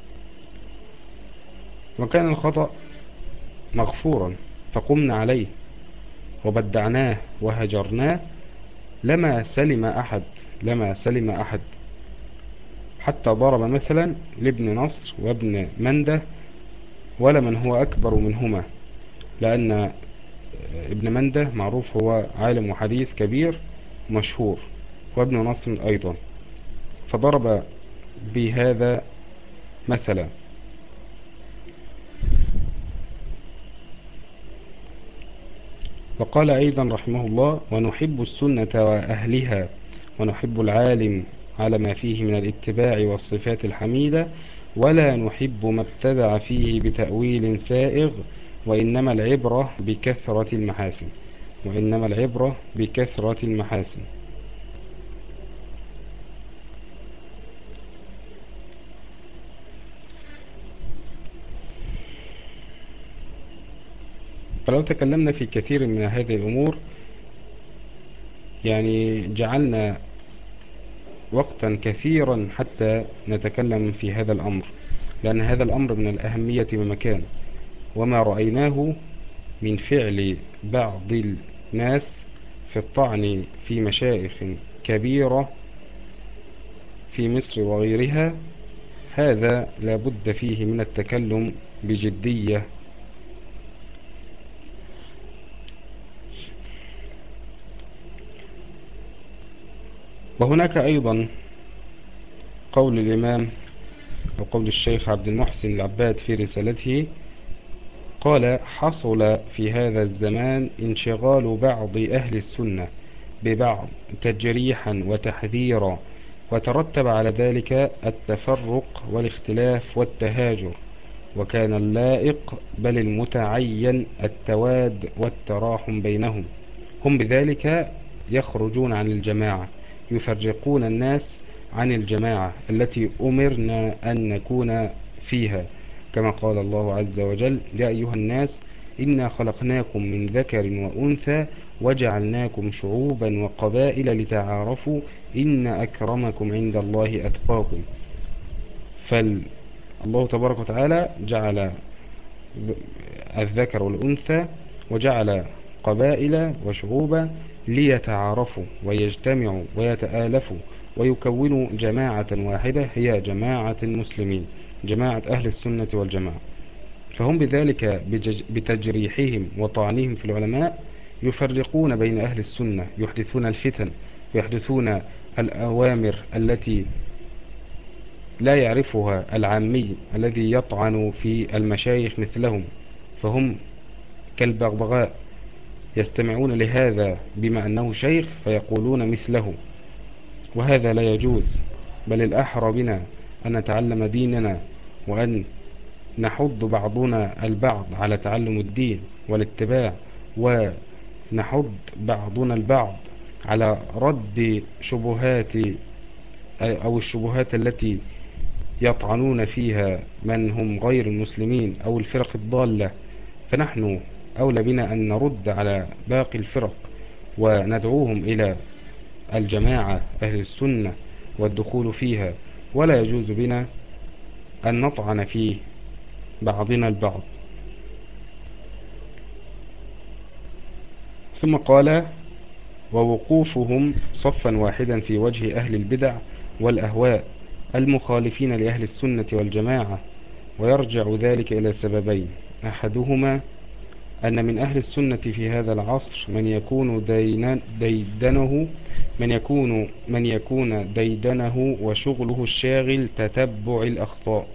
وكان الخطأ مغفورا فقمنا عليه وبدعناه وهجرناه، لما سلم أحد لما سلم أحد حتى ضرب مثلا لابن نصر وابن مندة ولا من هو أكبر منهما، لأن ابن مندة معروف هو عالم وحديث كبير مشهور، وابن نصر أيضا، فضرب بهذا مثلا. وقال أيضا رحمه الله: ونحب السنة وأهلها، ونحب العالم على ما فيه من الاتباع والصفات الحميدة، ولا نحب ما ابتدع فيه بتأويل سائغ، وإنما العبرة بكثرة المحاسن وإنما العبرة بكثرة المحاسن. فلو تكلمنا في كثير من هذه الأمور يعني جعلنا وقتا كثيرا حتى نتكلم في هذا الأمر، لأن هذا الأمر من الأهمية بمكان، وما رأيناه من فعل بعض الناس في الطعن في مشايخ كبيرة في مصر وغيرها، هذا لا بد فيه من التكلم بجدية. وهناك أيضا قول الإمام وقول الشيخ عبد المحسن العباد في رسالته، قال: حصل في هذا الزمان انشغال بعض أهل السنة ببعض تجريحا وتحذيرا، وترتب على ذلك التفرق والاختلاف والتهاجر، وكان اللائق بل المتعين التواد والتراحم بينهم. هم بذلك يخرجون عن الجماعة، يفرقون الناس عن الجماعة التي أمرنا أن نكون فيها، كما قال الله عز وجل: يا أيها الناس إنا خلقناكم من ذكر وأنثى وجعلناكم شعوبا وقبائل لتعارفوا إن أكرمكم عند الله أتقاكم. فالله تبارك وتعالى جعل الذكر والأنثى وجعل قبائل وشعوبا ليتعارفوا ويجتمعوا ويتآلفوا ويكونوا جماعة واحدة، هي جماعة المسلمين، جماعة أهل السنة والجماعة. فهم بذلك بتجريحهم وطعنهم في العلماء يفرقون بين أهل السنة، يحدثون الفتن ويحدثون الأوامر التي لا يعرفها العامي الذي يطعن في المشايخ مثلهم، فهم كالبغبغاء يستمعون لهذا بما أنه شيخ فيقولون مثله، وهذا لا يجوز، بل الأحرى بنا أن نتعلم ديننا وأن نحض بعضنا البعض على تعلم الدين والاتباع، ونحض بعضنا البعض على رد شبهات أو الشبهات التي يطعنون فيها من هم غير المسلمين أو الفرق الضالة. فنحن أولى بنا أن نرد على باقي الفرق وندعوهم إلى الجماعة أهل السنة والدخول فيها، ولا يجوز بنا أن نطعن في بعضنا البعض. ثم قال: ووقوفهم صفا واحدا في وجه أهل البدع والأهواء المخالفين لأهل السنة والجماعة، ويرجع ذلك إلى سببين: أحدهما أن من أهل السنة في هذا العصر من يكون دينا ديدنه من يكون من يكون ديدنه وشغله الشاغل تتبع الأخطاء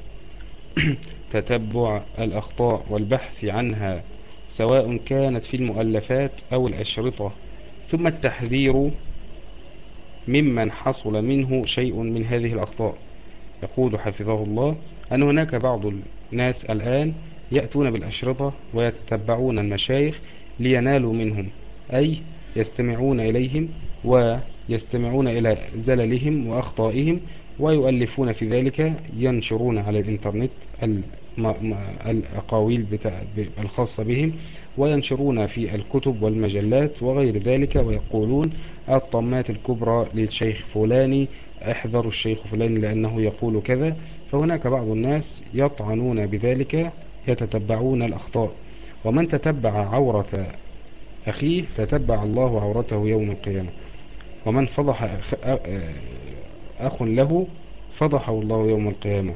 تتبع الأخطاء والبحث عنها، سواء كانت في المؤلفات أو الأشرطة، ثم التحذير ممن حصل منه شيء من هذه الأخطاء. يقول حفظه الله أن هناك بعض الناس الآن يأتون بالأشرطة ويتتبعون المشايخ لينالوا منهم، أي يستمعون إليهم ويستمعون إلى زللهم وأخطائهم ويؤلفون في ذلك، ينشرون على الإنترنت الأقاويل الخاصة بهم، وينشرون في الكتب والمجلات وغير ذلك، ويقولون الطمات الكبرى للشيخ فلاني، احذروا الشيخ فلاني لأنه يقول كذا. فهناك بعض الناس يطعنون بذلك، يتتبعون الأخطاء. ومن تتبع عورة أخيه تتبع الله عورته يوم القيامة، ومن فضح أخ له فضحه الله يوم القيامة.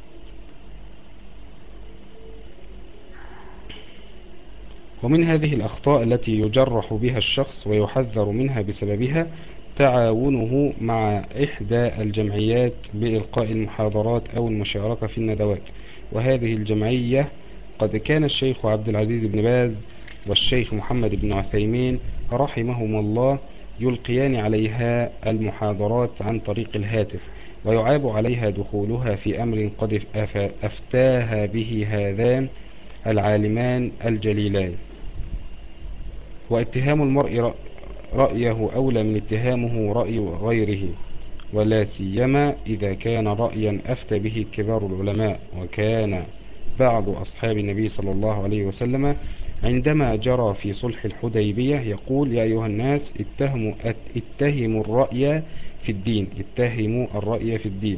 ومن هذه الأخطاء التي يجرح بها الشخص ويحذر منها بسببها تعاونه مع إحدى الجمعيات بإلقاء المحاضرات أو المشاركة في الندوات. وهذه الجمعية قد كان الشيخ عبد العزيز بن باز والشيخ محمد بن عثيمين رحمهما الله يلقيان عليها المحاضرات عن طريق الهاتف، ويعاب عليها دخولها في أمر قد أفتاها به هذان العالمان الجليلان. واتهام المرء رأيه أولى من اتهامه رأي غيره، ولا سيما إذا كان رأيا أفتى به كبار العلماء. وكان بعض أصحاب النبي صلى الله عليه وسلم عندما جرى في صلح الحديبية يقول: يا أيها الناس اتهموا, اتهموا الرأي في الدين اتهموا الرأي في الدين.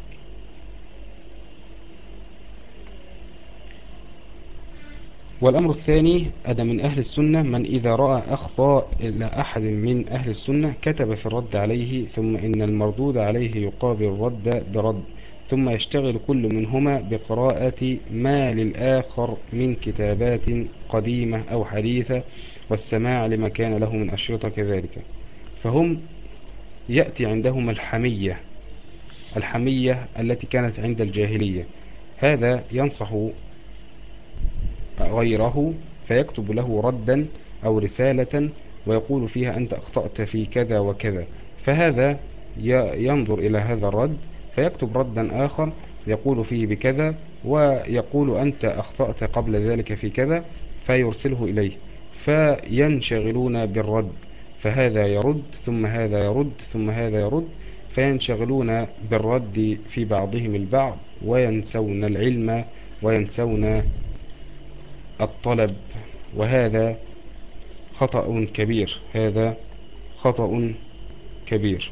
والأمر الثاني أن من أهل السنة من إذا رأى أخطاء إلى أحد من أهل السنة كتب في الرد عليه، ثم إن المردود عليه يقابل الرد برد، ثم يشتغل كل منهما بقراءة ما للآخر من كتابات قديمة أو حديثة والسماع لما كان له من أشرطة كذلك. فهم يأتي عندهم الحمية الحمية التي كانت عند الجاهلية. هذا ينصح غيره فيكتب له ردا أو رسالة ويقول فيها أنت أخطأت في كذا وكذا، فهذا ينظر إلى هذا الرد فيكتب ردا آخر يقول فيه بكذا ويقول أنت أخطأت قبل ذلك في كذا، فيرسله إليه، فينشغلون بالرد، فهذا يرد ثم هذا يرد ثم هذا يرد، فينشغلون بالرد في بعضهم البعض وينسون العلم وينسون الطلب. وهذا خطأ كبير هذا خطأ كبير.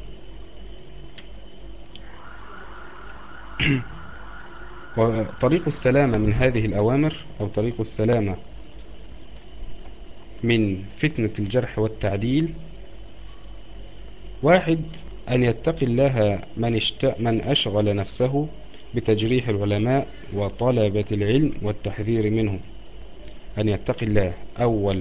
وطريق السلامة من هذه الأوامر أو طريق السلامة من فتنة الجرح والتعديل: واحد، أن يتقي الله من, اشت... من أشغل نفسه بتجريح العلماء وطلبة العلم والتحذير منهم. أن يتقي الله. أول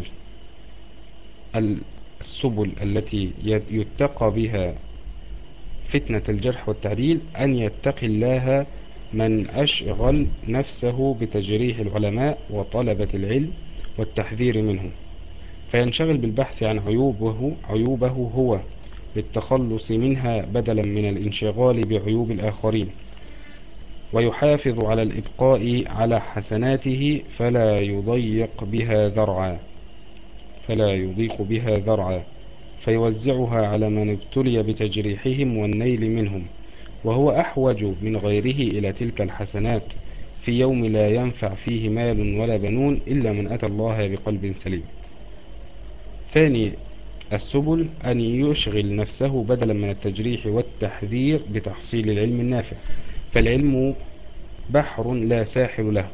السبل التي يتقى بها فتنة الجرح والتعديل أن يتقي الله من أشغل نفسه بتجريح العلماء وطلبة العلم والتحذير منهم، فينشغل بالبحث عن عيوبه عيوبه هو للتخلص منها بدلا من الانشغال بعيوب الآخرين، ويحافظ على الإبقاء على حسناته فلا يضيق بها ذرعا فلا يضيق بها ذرعا فيوزعها على من ابتلي بتجريحهم والنيل منهم، وهو أحوج من غيره إلى تلك الحسنات في يوم لا ينفع فيه مال ولا بنون إلا من أتى الله بقلب سليم. ثاني السبل أن يشغل نفسه بدلا من التجريح والتحذير بتحصيل العلم النافع، فالعلم بحر لا ساحل له،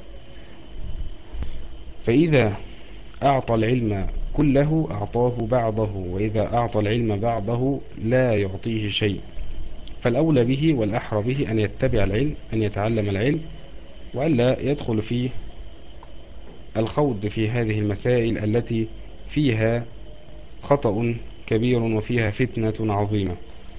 فإذا أعطى العلم كله أعطاه بعضه، وإذا أعطى العلم بعضه لا يعطيه شيء. فالأولى به والأحرى به أن يتبع العلم، أن يتعلم العلم، وألا يدخل فيه الخوض في هذه المسائل التي فيها خطأ كبير وفيها فتنة عظيمة.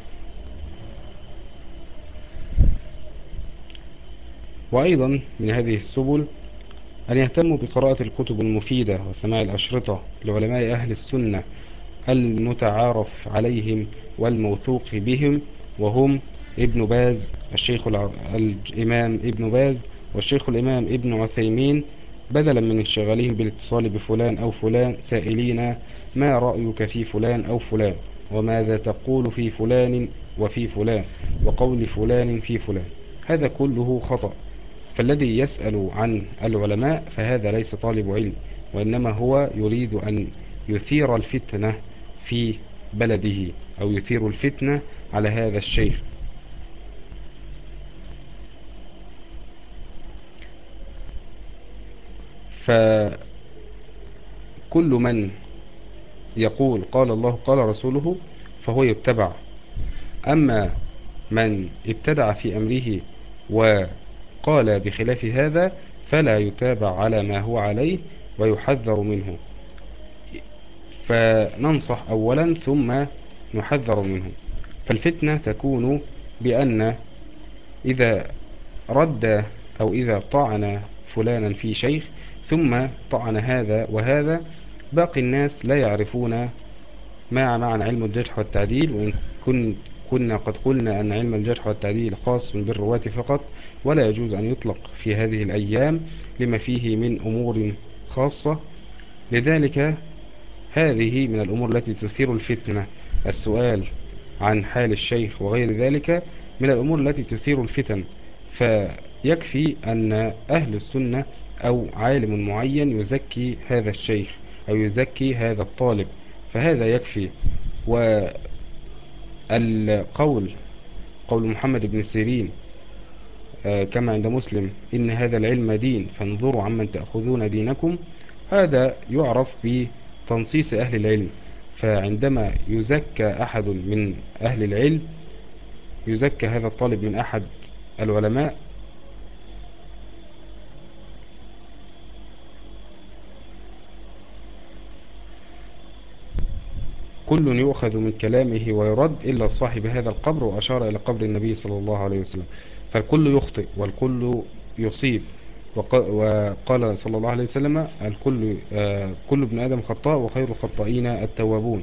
وأيضا من هذه السبل أن يهتموا بقراءة الكتب المفيدة وسماع الأشرطة لعلماء أهل السنة المتعارف عليهم والموثوق بهم، وهم ابن باز الشيخ الإمام ابن باز والشيخ الإمام ابن عثيمين، بدلا من انشغالهم بالاتصال بفلان أو فلان سائلين ما رأيك في فلان أو فلان، وماذا تقول في فلان وفي فلان، وقول فلان في فلان. هذا كله خطأ. فالذي يسأل عن العلماء فهذا ليس طالب علم، وإنما هو يريد أن يثير الفتنة في بلده أو يثير الفتنة على هذا الشيخ. فكل من يقول قال الله قال رسوله فهو يتبع، أما من ابتدع في أمره وقال بخلاف هذا فلا يتابع على ما هو عليه ويحذر منه. فننصح أولا ثم نحذر منه. فالفتنة تكون بأن إذا رد أو إذا طعن فلانا في شيخ ثم طعن هذا وهذا، باقي الناس لا يعرفون ما معنى علم الجرح والتعديل، وإن كن كنا قد قلنا أن علم الجرح والتعديل خاص بالرواة فقط، ولا يجوز أن يطلق في هذه الأيام لما فيه من أمور خاصة. لذلك هذه من الأمور التي تثير الفتنة. السؤال عن حال الشيخ وغير ذلك من الأمور التي تثير الفتن، فيكفي أن أهل السنة أو عالم معين يزكي هذا الشيخ أو يزكي هذا الطالب، فهذا يكفي. والقول قول محمد بن سيرين كما عند مسلم إن هذا العلم دين فانظروا عمن تأخذون دينكم، هذا يعرف بتنصيص أهل العلم. فعندما يزكى أحد من أهل العلم، يزكى هذا الطالب من أحد العلماء، كل يؤخذ من كلامه ويرد إلا صاحب هذا القبر، وأشار إلى قبر النبي صلى الله عليه وسلم. فالكل يخطئ والكل يصيب، وقال صلى الله عليه وسلم الكل آه كل ابن آدم خطاء وخير الخطائين التوابون.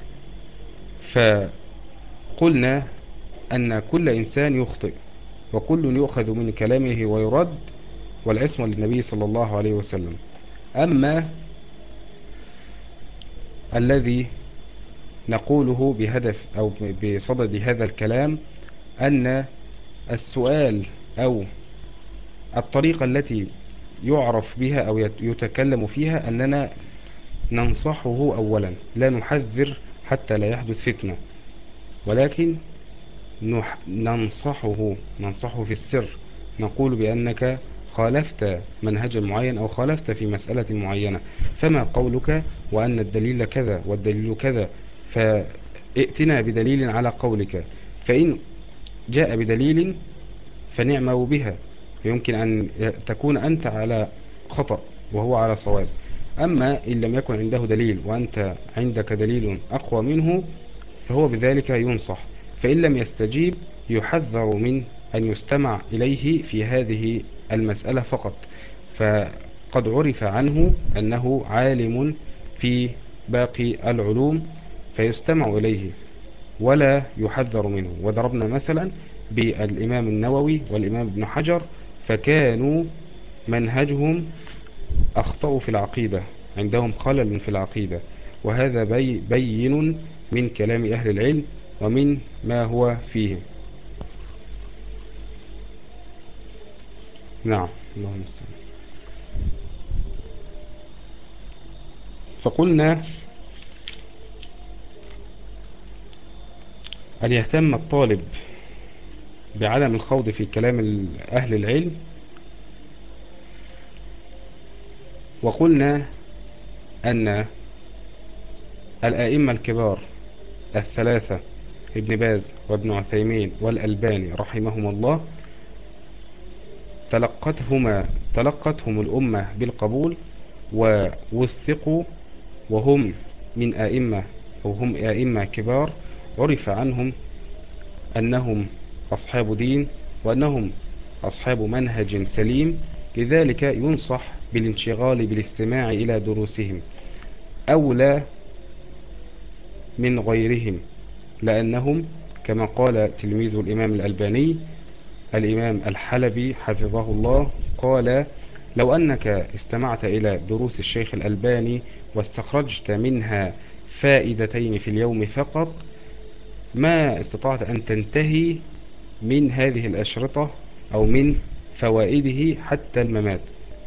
فقلنا أن كل إنسان يخطئ وكل يؤخذ من كلامه ويرد، والعصمة للنبي صلى الله عليه وسلم. أما الذي نقوله بهدف أو بصدد هذا الكلام أن السؤال أو الطريقة التي يعرف بها أو يتكلم فيها أننا ننصحه أولا، لا نحذر حتى لا يحدث فتنة، ولكن ننصحه ننصحه في السر، نقول بأنك خالفت منهجا معين أو خالفت في مسألة معينة، فما قولك وأن الدليل كذا والدليل كذا، فائتنا بدليل على قولك. فإن جاء بدليل فنعم بها، فيمكن أن تكون أنت على خطأ وهو على صواب. أما إن لم يكن عنده دليل وأنت عندك دليل أقوى منه فهو بذلك ينصح. فإن لم يستجيب يحذر من أن يستمع إليه في هذه المسألة فقط، فقد عرف عنه أنه عالم في باقي العلوم فيستمع إليه ولا يحذر منه. وضربنا مثلا بالإمام النووي والإمام ابن حجر، فكانوا منهجهم أخطأوا في العقيدة، عندهم خلل في العقيدة، وهذا بي بين من كلام أهل العلم ومن ما هو فيه. نعم، الله المستعان. فقلنا أن يهتم الطالب بعدم الخوض في كلام أهل العلم. وقلنا أن الآئمة الكبار الثلاثة ابن باز وابن عثيمين والألباني رحمهم الله تلقتهما تلقتهم الأمة بالقبول ووثقوا وهم من أئمة أو هم أئمة كبار، عرف عنهم أنهم أصحاب دين وأنهم أصحاب منهج سليم. لذلك ينصح بالانشغال بالاستماع إلى دروسهم أولى من غيرهم، لأنهم كما قال تلميذ الإمام الألباني الإمام الحلبي حفظه الله، قال: لو أنك استمعت إلى دروس الشيخ الألباني واستخرجت منها فائدتين في اليوم فقط ما استطعت أن تنتهي من هذه الأشرطة أو من فوائده حتى الممات.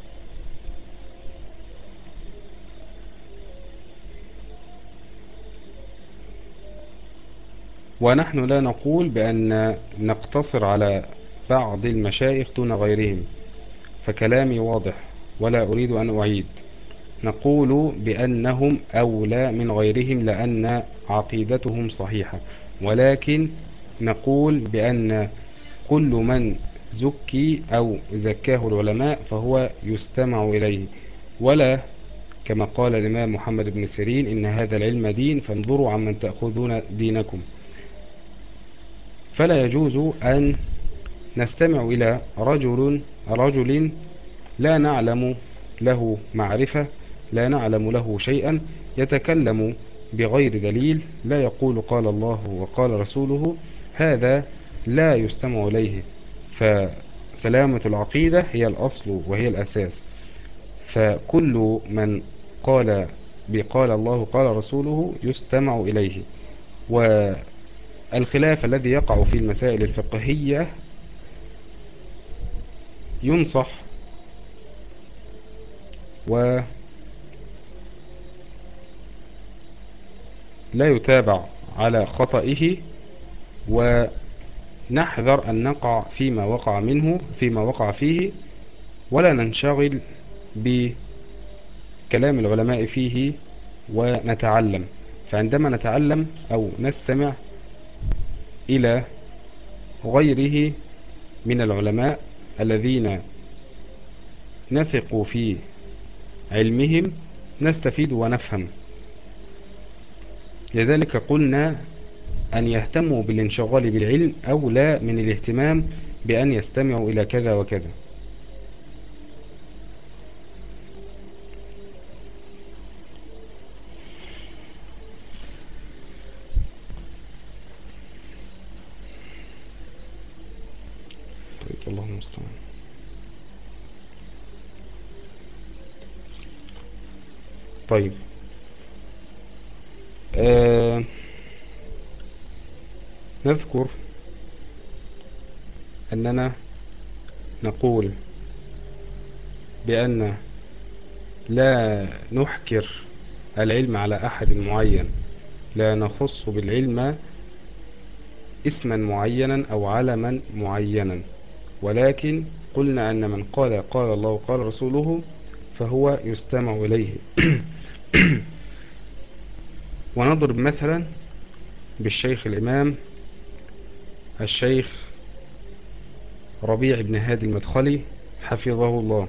ونحن لا نقول بأن نقتصر على بعض المشايخ دون غيرهم، فكلامي واضح ولا أريد أن أعيد. نقول بأنهم أولى من غيرهم لأن عقيدتهم صحيحة، ولكن نقول بأن كل من زكي أو زكاه العلماء فهو يستمع إليه، ولا كما قال الإمام محمد بن سيرين: إن هذا العلم دين فانظروا عمن تأخذون دينكم. فلا يجوز أن نستمع إلى رجل رجل لا نعلم له معرفة، لا نعلم له شيئا، يتكلم بغير دليل، لا يقول قال الله وقال رسوله، هذا لا يستمع إليه. فسلامة العقيدة هي الأصل وهي الأساس، فكل من قال بقال الله قال رسوله يستمع إليه. والخلاف الذي يقع في المسائل الفقهية ينصح ولا يتابع على خطئه، ونحذر أن نقع فيما وقع منه فيما وقع فيه، ولا ننشغل بكلام العلماء فيه ونتعلم. فعندما نتعلم أو نستمع إلى غيره من العلماء الذين نثق في علمهم نستفيد ونفهم. لذلك قلنا أن يهتموا بالانشغال بالعلم أولى من الاهتمام بأن يستمعوا إلى كذا وكذا. طيب، اللهم المستعان. طيب، آه نذكر أننا نقول بأن لا نحكر العلم على أحد معين، لا نخص بالعلم اسما معينا أو علما معينا، ولكن قلنا أن من قال قال الله وقال رسوله فهو يستمع إليه. ونضرب مثلا بالشيخ الإمام الشيخ ربيع بن هادي المدخلي حفظه الله،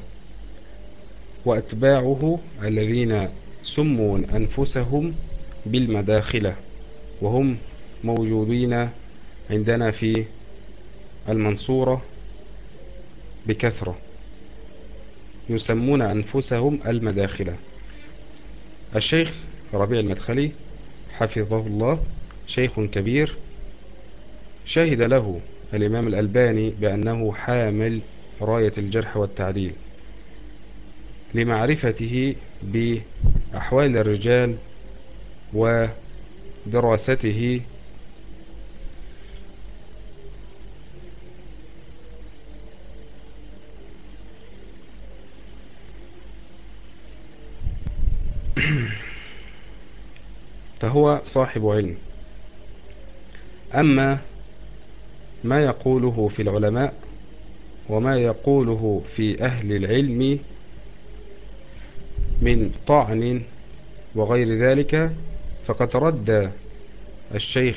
وأتباعه الذين سموا أنفسهم بالمداخلة، وهم موجودين عندنا في المنصورة بكثرة، يسمون أنفسهم المداخلة. الشيخ ربيع المدخلي حفظه الله شيخ كبير، شهد له الإمام الألباني بأنه حامل راية الجرح والتعديل لمعرفته بأحوال الرجال ودراسته فهو صاحب علم. أما ما يقوله في العلماء وما يقوله في أهل العلم من طعن وغير ذلك فقد رد الشيخ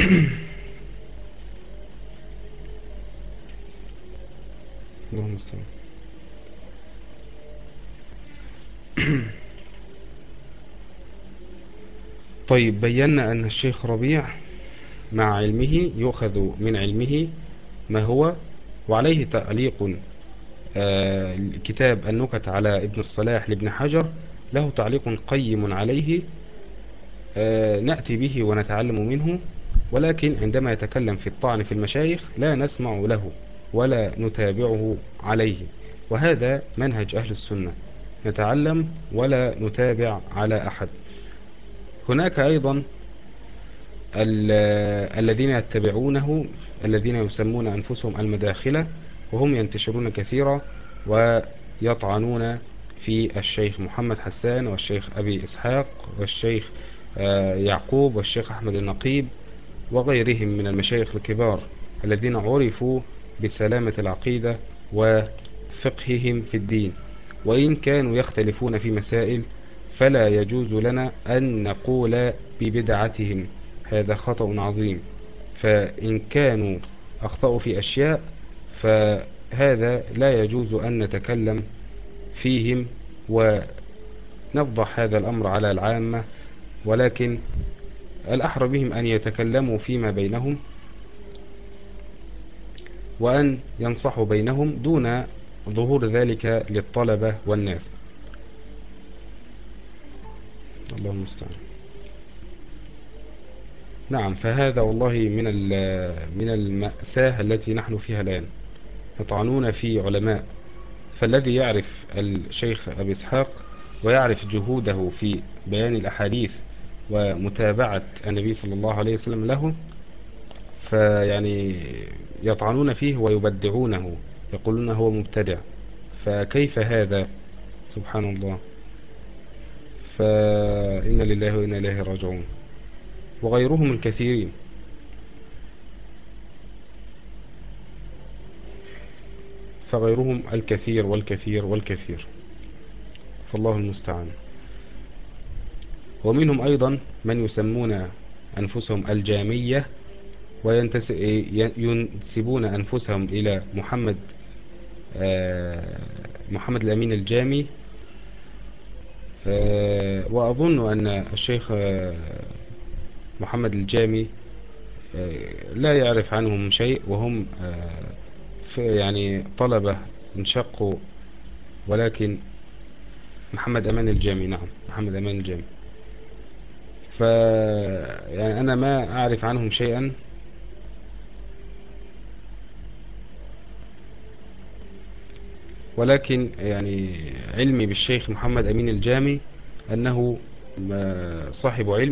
اللهم المستعان. طيب، بينا أن الشيخ ربيع مع علمه يؤخذ من علمه ما هو، وعليه تعليق. آه كتاب النكت على ابن الصلاح لابن حجر له تعليق قيم عليه، آه نأتي به ونتعلم منه، ولكن عندما يتكلم في الطعن في المشايخ لا نسمع له ولا نتابعه عليه، وهذا منهج أهل السنة، نتعلم ولا نتابع على أحد. هناك أيضا الذين يتبعونه، الذين يسمون أنفسهم المداخلة، وهم ينتشرون كثيرا ويطعنون في الشيخ محمد حسان والشيخ أبي إسحاق والشيخ يعقوب والشيخ أحمد النقيب وغيرهم من المشايخ الكبار الذين عرفوا بسلامة العقيدة وفقههم في الدين، وإن كانوا يختلفون في مسائل فلا يجوز لنا أن نقول ببدعتهم، هذا خطأ عظيم. فإن كانوا أخطأوا في أشياء فهذا لا يجوز أن نتكلم فيهم ونفضح هذا الأمر على العامة، ولكن الأحرى بهم أن يتكلموا فيما بينهم وأن ينصحوا بينهم دون ظهور ذلك للطلبة والناس. الله المستعان. نعم، فهذا والله من من المأساة التي نحن فيها الآن، يطعنون في علماء. فالذي يعرف الشيخ أبي إسحاق ويعرف جهوده في بيان الأحاديث ومتابعة النبي صلى الله عليه وسلم له، فيعني يطعنون فيه ويبدعونه، يقولون هو مبتدع، فكيف هذا؟ سبحان الله. فإن لله وإنا إليه راجعون. وغيرهم الكثيرين. فغيرهم الكثير والكثير والكثير، فالله المستعان. ومنهم أيضا من يسمون أنفسهم الجامية وينسبون أنفسهم إلى محمد محمد الأمين الجامي. وأظن أن الشيخ محمد الجامي لا يعرف عنهم شيء، وهم يعني طلبة انشقوا، ولكن محمد أمان الجامي، نعم محمد أمان الجامي، ف يعني أنا ما أعرف عنهم شيئا، ولكن يعني علمي بالشيخ محمد أمين الجامي أنه صاحب علم،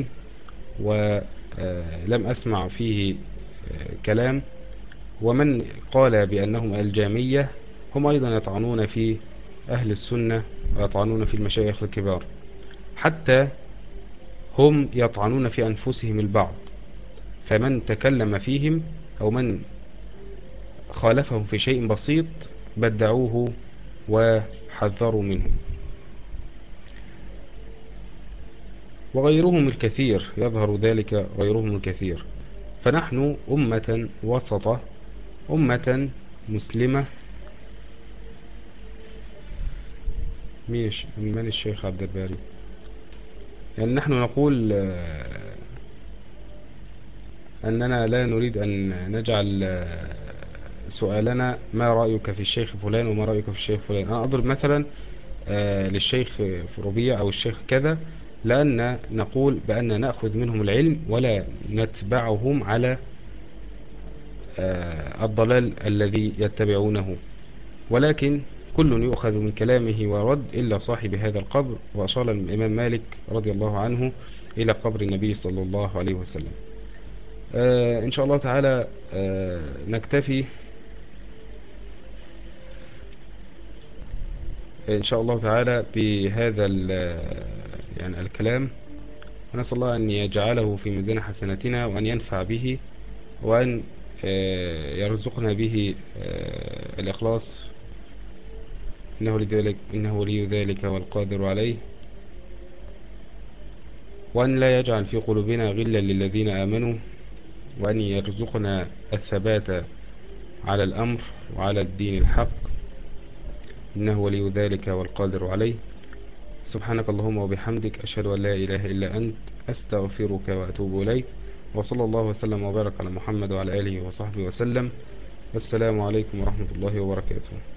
ولم أسمع فيه كلام. ومن قال بأنهم الجامية هم أيضا يطعنون في أهل السنة ويطعنون في المشايخ الكبار، حتى هم يطعنون في أنفسهم البعض. فمن تكلم فيهم أو من خالفهم في شيء بسيط بدعوه وحذروا منه. وغيرهم الكثير يظهر ذلك، غيرهم الكثير. فنحن أمة وسطة، أمة مسلمة. ميش من الشيخ عبد الباري؟ يعني نحن نقول أننا لا نريد أن نجعل سؤالنا ما رأيك في الشيخ فلان وما رأيك في الشيخ فلان. أنا أضرب مثلا للشيخ ربيع أو الشيخ كذا، لأن نقول بأن نأخذ منهم العلم ولا نتبعهم على الضلال الذي يتبعونه، ولكن كل يؤخذ من كلامه ورد إلا صاحب هذا القبر. وأشار الإمام مالك رضي الله عنه إلى قبر النبي صلى الله عليه وسلم. آه إن شاء الله تعالى آه نكتفي إن شاء الله تعالى بهذا يعني الكلام، ونسأل الله أن يجعله في ميزان حسناتنا وأن ينفع به، وأن آه يرزقنا به آه الإخلاص، إنه لذلك إنه ولي ذلك والقادر عليه، وأن لا يجعل في قلوبنا غلا للذين آمنوا، وأن يرزقنا الثبات على الأمر وعلى الدين الحق، إنه ولي ذلك والقادر عليه. سبحانك اللهم وبحمدك، أشهد أن لا إله إلا أنت، أستغفرك وأتوب إليك. وصلى الله وسلم وبارك على محمد وعلى آله وصحبه وسلم. والسلام عليكم ورحمة الله وبركاته.